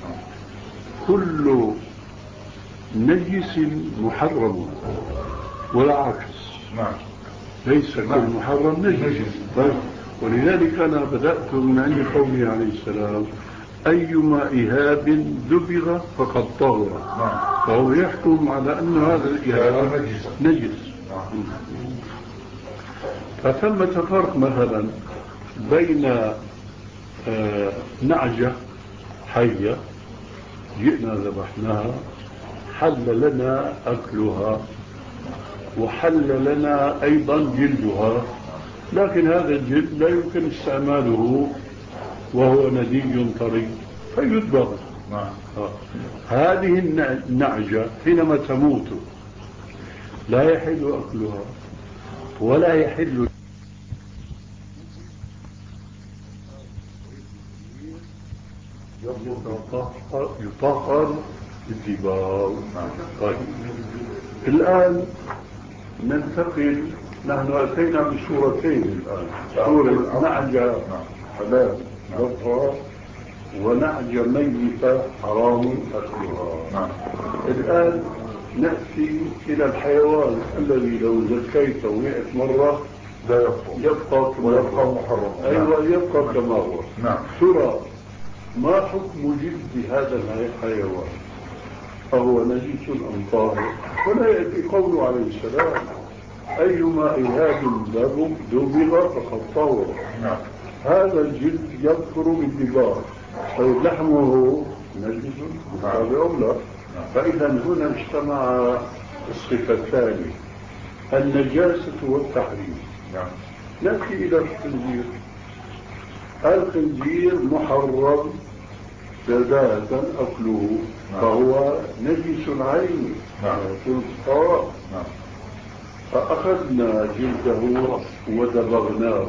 كل نجس محرم ولا عكس. ليس كل محرم نجس. ولذلك أنا بدأت من عند قوله عليه السلام: أيما إهاب دبغ فقد طهر. فهو يحكم على أن هذا الإهاب نجس. فثمة فرق مثلا بين آه نعجة حية جئنا ذبحناها حل لنا أكلها وحل لنا أيضا جلدها، لكن هذا الجلد لا يمكن استعماله وهو ندي طري فيدبغ. هذه النعجة حينما تموت لا يحل أكلها ولا يحل يطهر بالدباغ. طيب الآن ننتقل. نحن أتينا بسورتين الآن: سورة نعجة حلال ذبحها ونعجة ميتة حرام أكلها. الآن نأتي إلى الحيوان الذي لو زكيته مئة مرة لا يبقى يبقى كما يبقى محرم. أيوة يبقى كما هو. ترى ما حكم جلد هذا الحيوان؟ فهو نجس أم طاهر؟ ولا يأتي قوله عليه السلام: أيما إهاب دبغ فقد طهر. هذا الجلد يذكر بالدباغ. طيب لحمه نجس هذا أم لا؟ فإذا هنا اجتمع الصفتان: النجاسة والتحريم. نأتي إلى الخنزير. الخنزير محرم بداية أكله فهو نجس عيني يقول فأخذنا جلده ودبغناه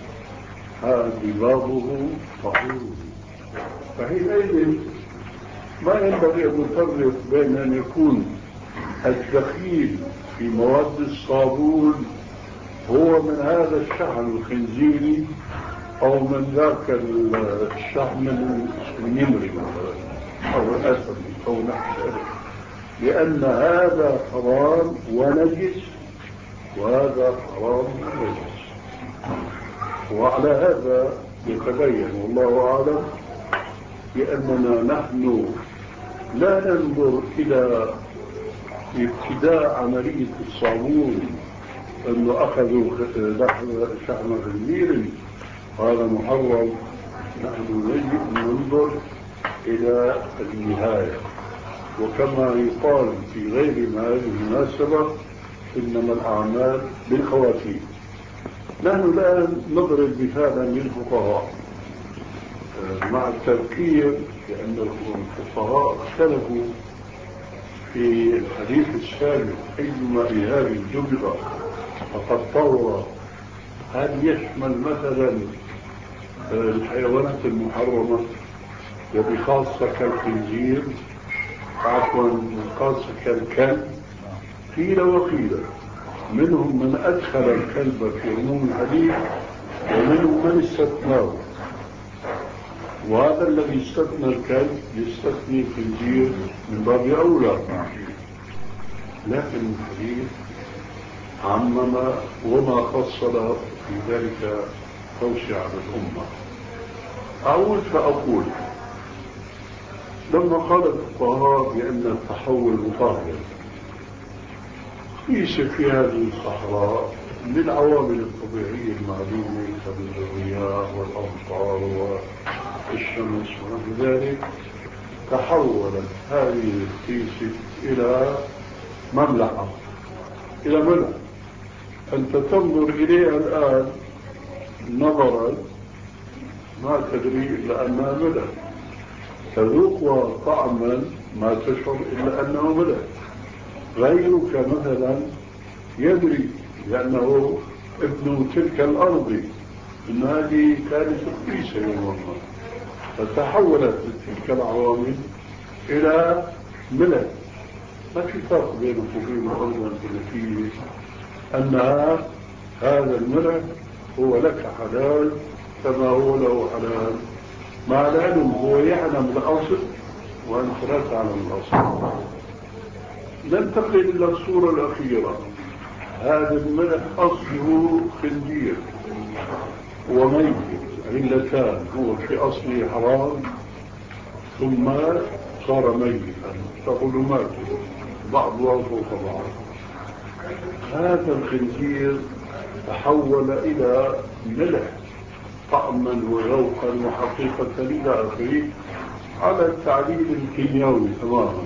دباغه طهوره. فحينئذ ما ينبغي أن نفرق بين أن يكون الدخيل في مواد الصابون هو من هذا الشحم الخنزيري أو من ذاك الشحم النمري أو الأسد أو نحو ذلك، لأن هذا حرام ونجس وهذا حرام ونجس. وعلى هذا يتبين والله أعلم بأننا نحن لا ننظر إلى ابتداء عملية الصابون أنه أخذوا شحم خنزير هذا محرم. نحن يجب أن ننظر إلى النهاية. وكما يقال في غير هذه المناسبة: إنما الأعمال بالخواتيم. نحن الآن نضرب مثالا للفقهاء مع التذكير لأن الفقهاء اختلفوا في الحديث السابق: أيما إهاب دبغ فقد طهر. هل يشمل مثلا الحيوانات المحرمة وبخاصة كالخنزير عفوا خاصة كالكلب؟ قيل وقيل. منهم من أدخل الكلب في عموم الحديث ومنهم من استثناه، وهذا الذي استثنى الكلب يستثني الخنزير من باب أولى. لكن الحديث عمم وما فصل في ذلك توسع للأمة. أعود فأقول: لما قال الفقهاء بأن التحول مطهر ليس في هذه الصحراء للعوامل الطبيعية المعلومة كالرياح والأمطار والشمس ونحو ذلك، تحولت هذه الكيسة إلى مملحة، إلى ملح. أنت تنظر إليها الآن نظرا ما تدري إلا أنها ملح، تذوق طعما ما تشعر إلا أنه ملح. غيرك مثلا يدري لأنه ابن تلك الأرض إن هذه كانت رخيصة يوم ما، فتحولت تلك العوامل إلى ملح. ما في فرق بينه وبين الأول التي أنها هذا الملح هو لك حلال كما هو له حلال، مع العلم هو يعلم الأصل وأنت لا تعلم الأصل. ننتقل إلى الصورة الأخيرة. هذا الملح أصله خنزير وميت علتان، هو في أصله حرام ثم صار ميتا كظلمات بعضها فوق بعض. هذا الخنزير تحول إلى ملح طعما وذوقا وحقيقة إلى آخره على التعليل الكيميائي تماما.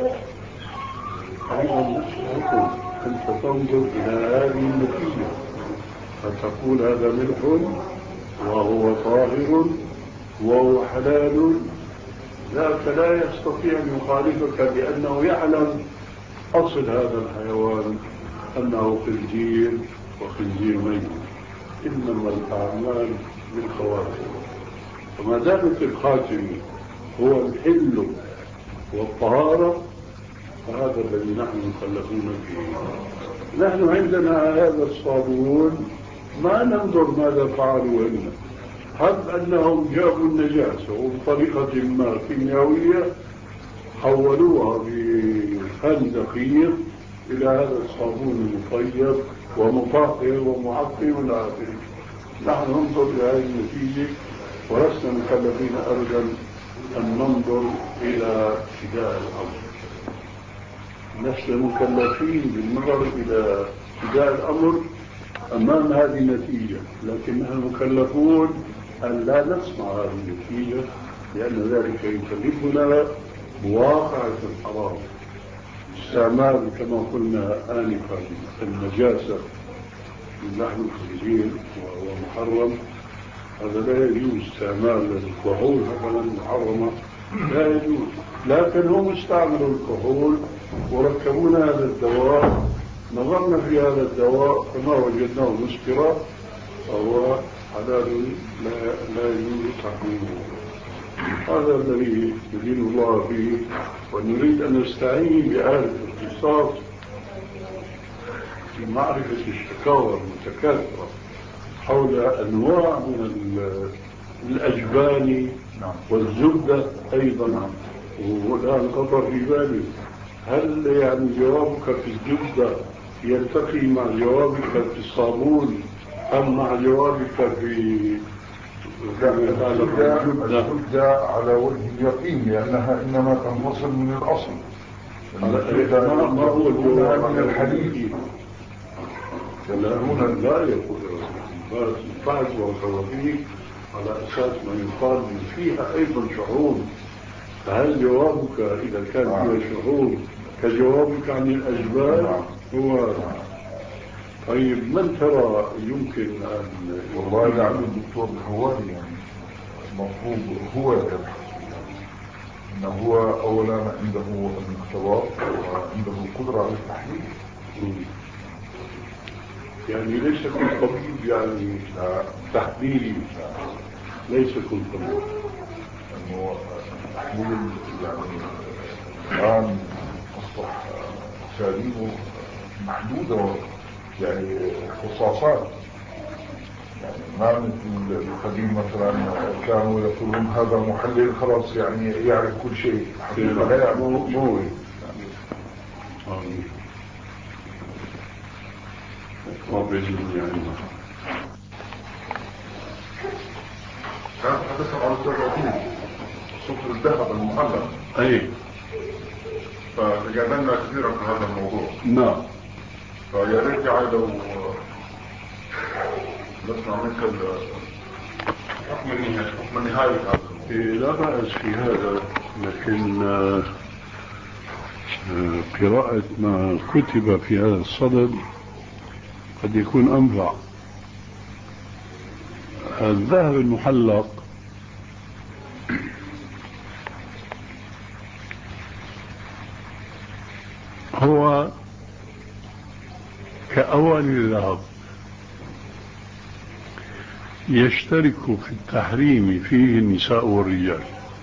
أيضا نفسه أنت تنظر إلى هذه النتيجة فتقول هذا ملح وهو طاهر وهو حلال، ذاك لا يستطيع أن يخالفك لأنه يعلم أصل هذا الحيوان أنه خنزير وخنزير ميت. إنما الأعمال بالخواتم، وما دامت الخاتم هو الحل والطهارة فهذا الذي نحن مكلفون فيه. نحن عندنا هذا الصابون ما ننظر ماذا فعلوا لنا، هب أنهم جابوا النجاسة وبطريقة ما كيميائية حولوها بخل دقيق إلى هذا الصابون المطيب ومطهر ومعقم إلى آخره. نحن ننظر إلى هذه النتيجة ولسنا مكلفين أبدا أن ننظر إلى ابتداء الأمر. لسنا مكلفين بالنظر إلى ابتداء الأمر أمام هذه النتيجة، لكن نحن مكلفون أن لا نسمع هذه النتيجة لأن ذلك يكلفنا بواقعة الحرام. استعمال كما قلنا آنفا النجاسة من لحم الخنزير وهو محرم، هذا لا يجوز. استعمال الكحول مثلا محرمة لا يجوز، لكن هم استعملوا الكحول وركبون هذا الدواء. نظرنا في هذا الدواء فما وجدناه مسكرا فهو حلال لا, لا يجوز تحريمه. هذا الذي يدين الله فيه، ونريد أن نستعين بأهل الاختصاص في معرفة الشكاوى المتكاثرة حول أنواع من الأجبان والزبدة أيضا. والآن خطر في بالي، هل يعني جوابك في الزبدة يلتقي مع جوابك في الصابون أم مع جوابك في الزبدة على وجه اليقين لأنها إنما تنفصل من الأصل. ما هو الجواب من الحديث؟ هنا لا يقول بعض والخوافيق على أساس ما يقال فيها أيضا شعور. فهل جوابك إذا كان فيها شعور كجوابك عن الأجبال هو؟ طيب من ترى يمكن أن والله يعلم الدكتور الحوالي يعني المفروض هو يبحث إنه هو أولا عنده الاختبار وعنده القدرة على التحليل. يعني ليس كل طبيب يعني تحليل، ليس كل طبيب إنه التحليل يعني الآن أصبح أساليبه محدودة يعني اختصاصات. يعني ما مثل القديم مثلا كانوا يقولون هذا محلل خلاص يعني يعرف كل شيء. حقيقة لا يعرف مو مو يعني كان حدثنا عن الترابين صوت الذهب المعلق. أي فجعلنا كثيرا في هذا الموضوع. نعم. فيا ريت يعني لو نسمع منك حكم النهاية هذا الموضوع. لا بأس في هذا، لكن قراءة ما كتب في هذا الصدد قد يكون أنفع. الذهب المحلق هو كأواني الذهب، يشترك في التحريم فيه النساء والرجال.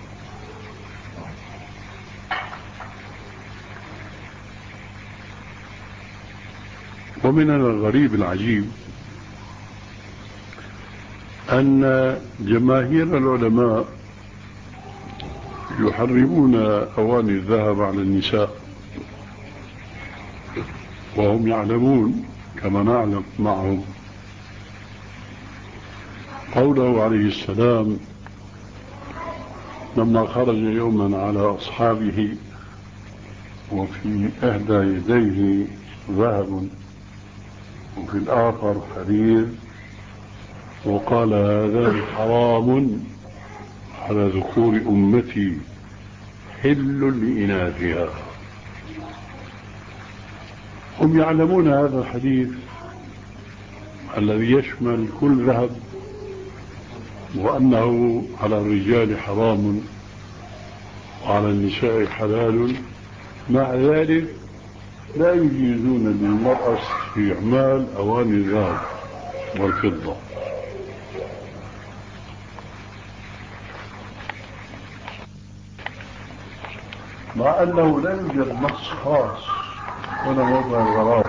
ومن الغريب العجيب أن جماهير العلماء يحرمون أواني الذهب على النساء، وهم يعلمون كما نعلم معهم قوله عليه السلام لما خرج يوما على أصحابه وفي إحدى يديه ذهب وفي الآخر حرير، وقال هذا حرام على ذكور أمتي حل لإناثها. هم يعلمون هذا الحديث الذي يشمل كل ذهب وأنه على الرجال حرام وعلى النساء حلال، مع ذلك لا يجيزون للمرأة استعمال أواني الذهب والفضة. مع أنه لا يوجد نص خاص، هنا موضع الغرابة،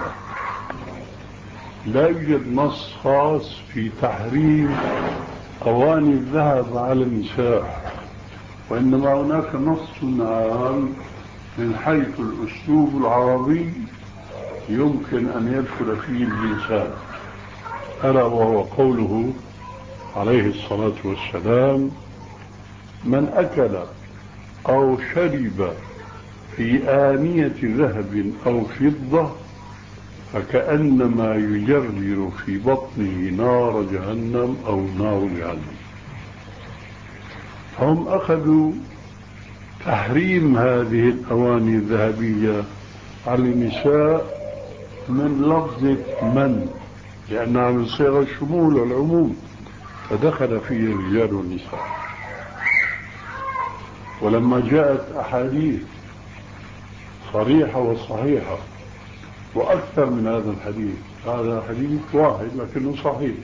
لا يوجد نص خاص في تحريم أواني الذهب على النساء، وإنما هناك نص عام من حيث الأسلوب العربي يمكن أن يدخل فيه الإنسان، ألا وهو قوله عليه الصلاة والسلام من أكل أو شرب في آنية ذهب أو فضة فكأنما يجرجر في بطنه نار جهنم أو نار جهنم. هم أخذوا تحريم هذه الأواني الذهبية على النساء من لفظة من، لأنها من صيغ الشمول والعموم، فدخل فيه الرجال والنساء. ولما جاءت أحاديث صريحة وصحيحة، وأكثر من هذا الحديث، هذا حديث واحد لكنه صحيح،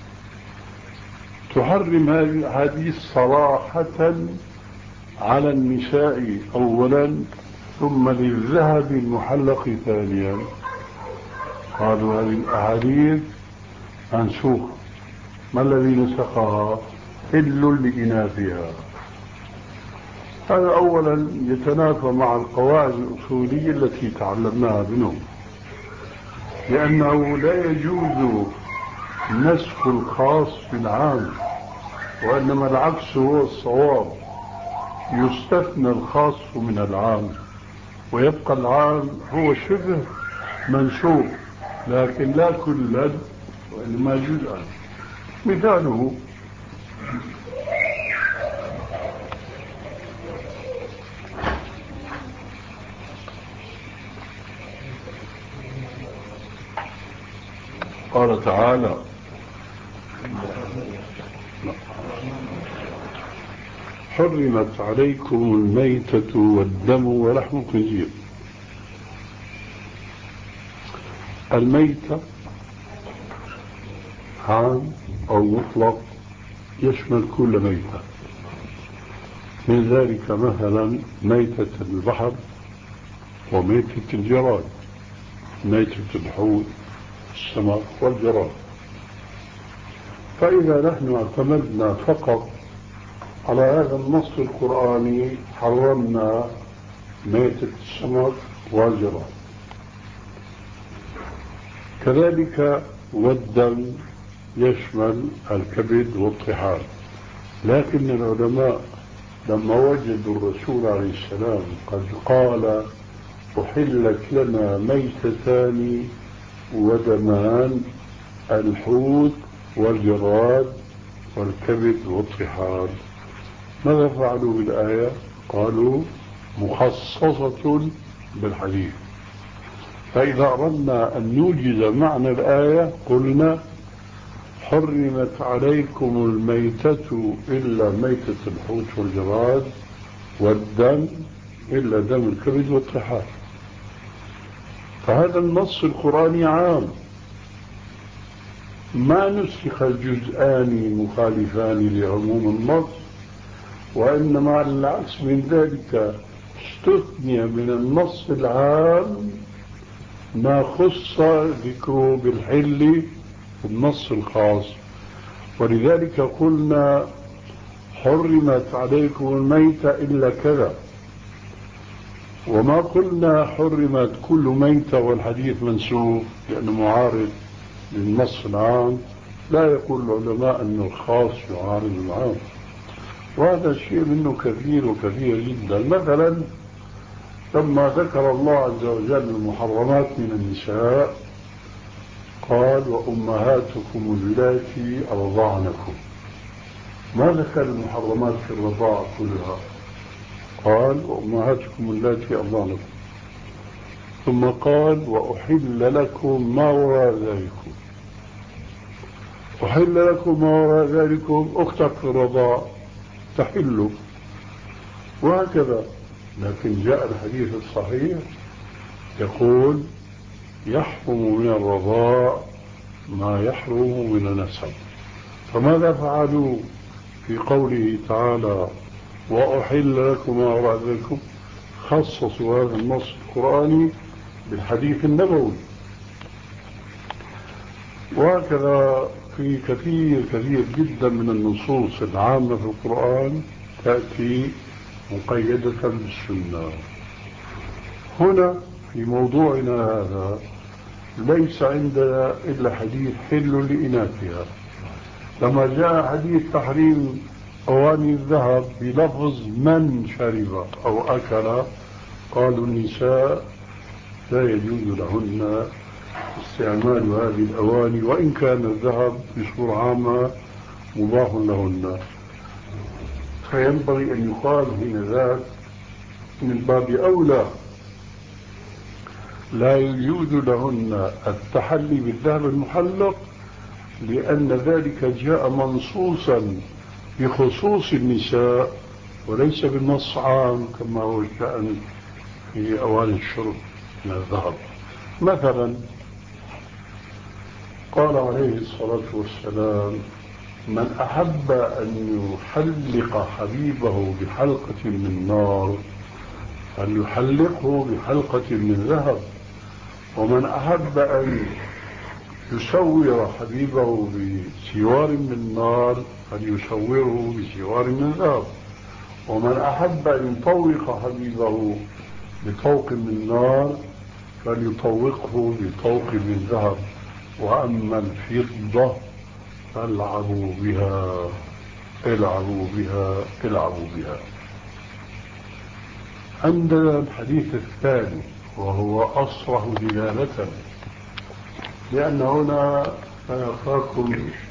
تحرم هذه الأحاديث صراحة على النساء أولا ثم للذهب المحلق ثانيا، قالوا هذه الأحاديث منسوخة. ما الذي نسخها؟ حل لإناثها. هذا أولا يتنافى مع القواعد الأصولية التي تعلمناها منهم، لأنه لا يجوز نسخ الخاص بالعام، وإنما العكس هو الصواب، يستثنى الخاص من العام ويبقى العام هو شبه منسوخ، لكن لا كلا وإنما جزءا. مثاله قال تعالى حرمت عليكم الميتة والدم ولحم الخنزير. الميتة عام أو مطلق يشمل كل ميتة، من ذلك مثلا ميتة البحر وميتة الجراد، ميتة الحوت السمك والجراد. فإذا نحن اعتمدنا فقط على هذا النص القرآني حرمنا ميتة السمك والجراد. كذلك والدم يشمل الكبد والطحال، لكن العلماء لما وجدوا الرسول عليه السلام قد قال أحلت لنا ميتتان ودمان الحوت والجراد والكبد والطحال، ماذا فعلوا بالآية؟ قالوا مخصصة بالحديث. فإذا أردنا أن نوجز معنى الآية قلنا حرمت عليكم الميتة إلا ميتة الحوت والجراد والدم إلا دم الكبد والطحال. فهذا النص القرآني عام، ما نسخ الجزءان مخالفان لعموم النص، وإنما على العكس من ذلك استثني من النص العام ما خص ذكره بالحل في النص الخاص. ولذلك قلنا حرمت عليكم الميتة إلا كذا، وما قلنا حرمت كل ميتة والحديث منسوخ لأنه معارض للنص العام. لا يقول العلماء أن الخاص يعارض العام، وهذا الشيء منه كثير وكثير جدا. مثلا لما ذكر الله عز وجل المحرمات من النساء قال وأمهاتكم اللاتي أرضعنكم، ما ذكر المحرمات في الرضاعة كلها، قال وأمهاتكم اللاتي أرضعنكم، ثم قال وأحل لكم ما وراء ذلكم. أحل لكم ما وراء ذلكم أختك في الرضاعة تحل، وهكذا. لكن جاء الحديث الصحيح يقول يحرم من الرضاع ما يحرم من النسب. فماذا فعلوا في قوله تعالى وأحل لكم ما وراء ذلكم؟ خصصوا هذا النص القرآني بالحديث النبوي. وهكذا في كثير كثير جدا من النصوص العامة في القرآن تأتي مقيدة بالسنة. هنا في موضوعنا هذا ليس عندنا إلا حديث حل لإناثها. لما جاء حديث تحريم أواني الذهب بلفظ من شرب أو أكل، قالوا النساء لا يجوز لهن استعمال هذه الأواني وإن كان الذهب بصورة عامة مباح لهن. فينبغي أن يقال هنا ذات من باب أولى لا يجوز لهن التحلي بالذهب المحلق، لأن ذلك جاء منصوصا بخصوص النساء وليس بالنص عام كما هو الشأن في أواني الشرب من الذهب. مثلا قال عليه الصلاة والسلام من أحب أن يحلق حبيبه بحلقة من نار فليحلقه بحلقة من ذهب، ومن أحب أن يسور حبيبه بسوار من نار فليسوره بسوار من ذهب، ومن أحب أن يطوق حبيبه بطوق من نار فليطوقه بطوق من ذهب، وأما الفضة فالعبوا بها العبوا بها العبوا بها. عندنا الحديث الثاني وهو أصرح دلالة، لأن هنا أخاكم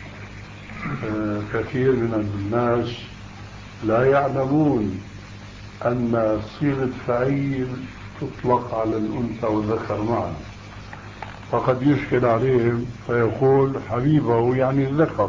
كثير من الناس لا يعلمون أن صيغة فعيل تطلق على الأنثى والذكر معا، فقد يشكل عليهم فيقول حبيبه يعني الذكر،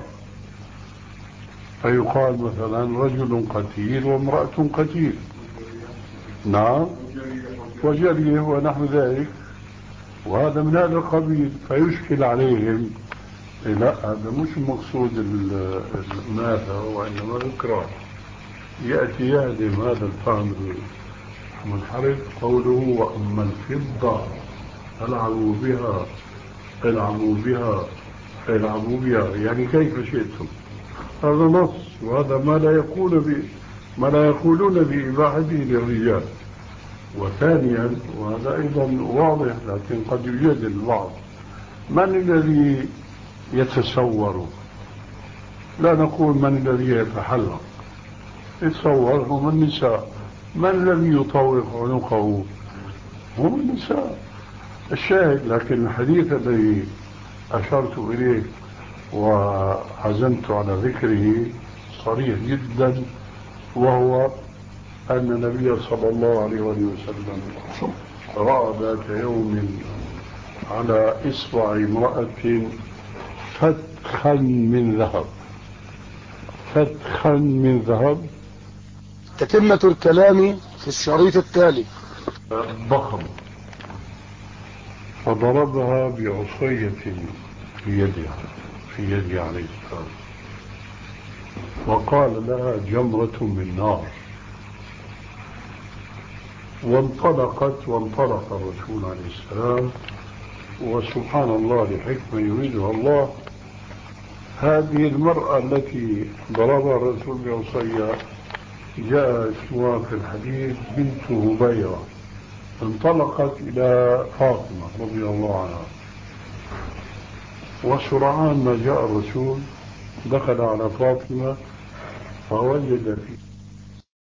فيقال مثلا رجل قتيل وامرأة قتيل، نعم، وجريه ونحو ذلك، وهذا من هذا القبيل، فيشكل عليهم لا هذا مش مقصود الأناثة وإنما الذكرى. يأتي يهدم هذا الفهم المنحرف قوله وأما الفضة العبوا بها العبوا بها العبوا بها، يعني كيف شئتم. هذا نص، وهذا ما لا يقول ب... ما لا يقولون بإباحته للرجال. وثانيا وهذا أيضا واضح لكن قد يوجد البعض، من الذي يتصور؟ لا نقول من الذي يتحلق، يتصور هم النساء. من الذي يطوق عنقه؟ هم النساء. الشاهد لكن الحديث الذي أشرت إليه وعزمت على ذكره صريح جدا، وهو أن النبي صلى الله عليه وسلم رأى ذات يوم على إصبع امرأة فتخا من ذهب، فتخا من ذهب. تتمة الكلام في الشريط التالي. ضخم، فضربها بعصية في يدها في يده عليه السلام، وقال لها جمرة من نار، وانطلقت وانطلق الرسول عليه السلام. وسبحان الله لحكمة يريدها الله، هذه المرأة التي ضربها الرسول بعصية جاء اسمها في الحديث بنت هبيرة، انطلقت إلى فاطمة رضي الله عنها، وسرعان ما جاء الرسول دخل على فاطمة فوجد في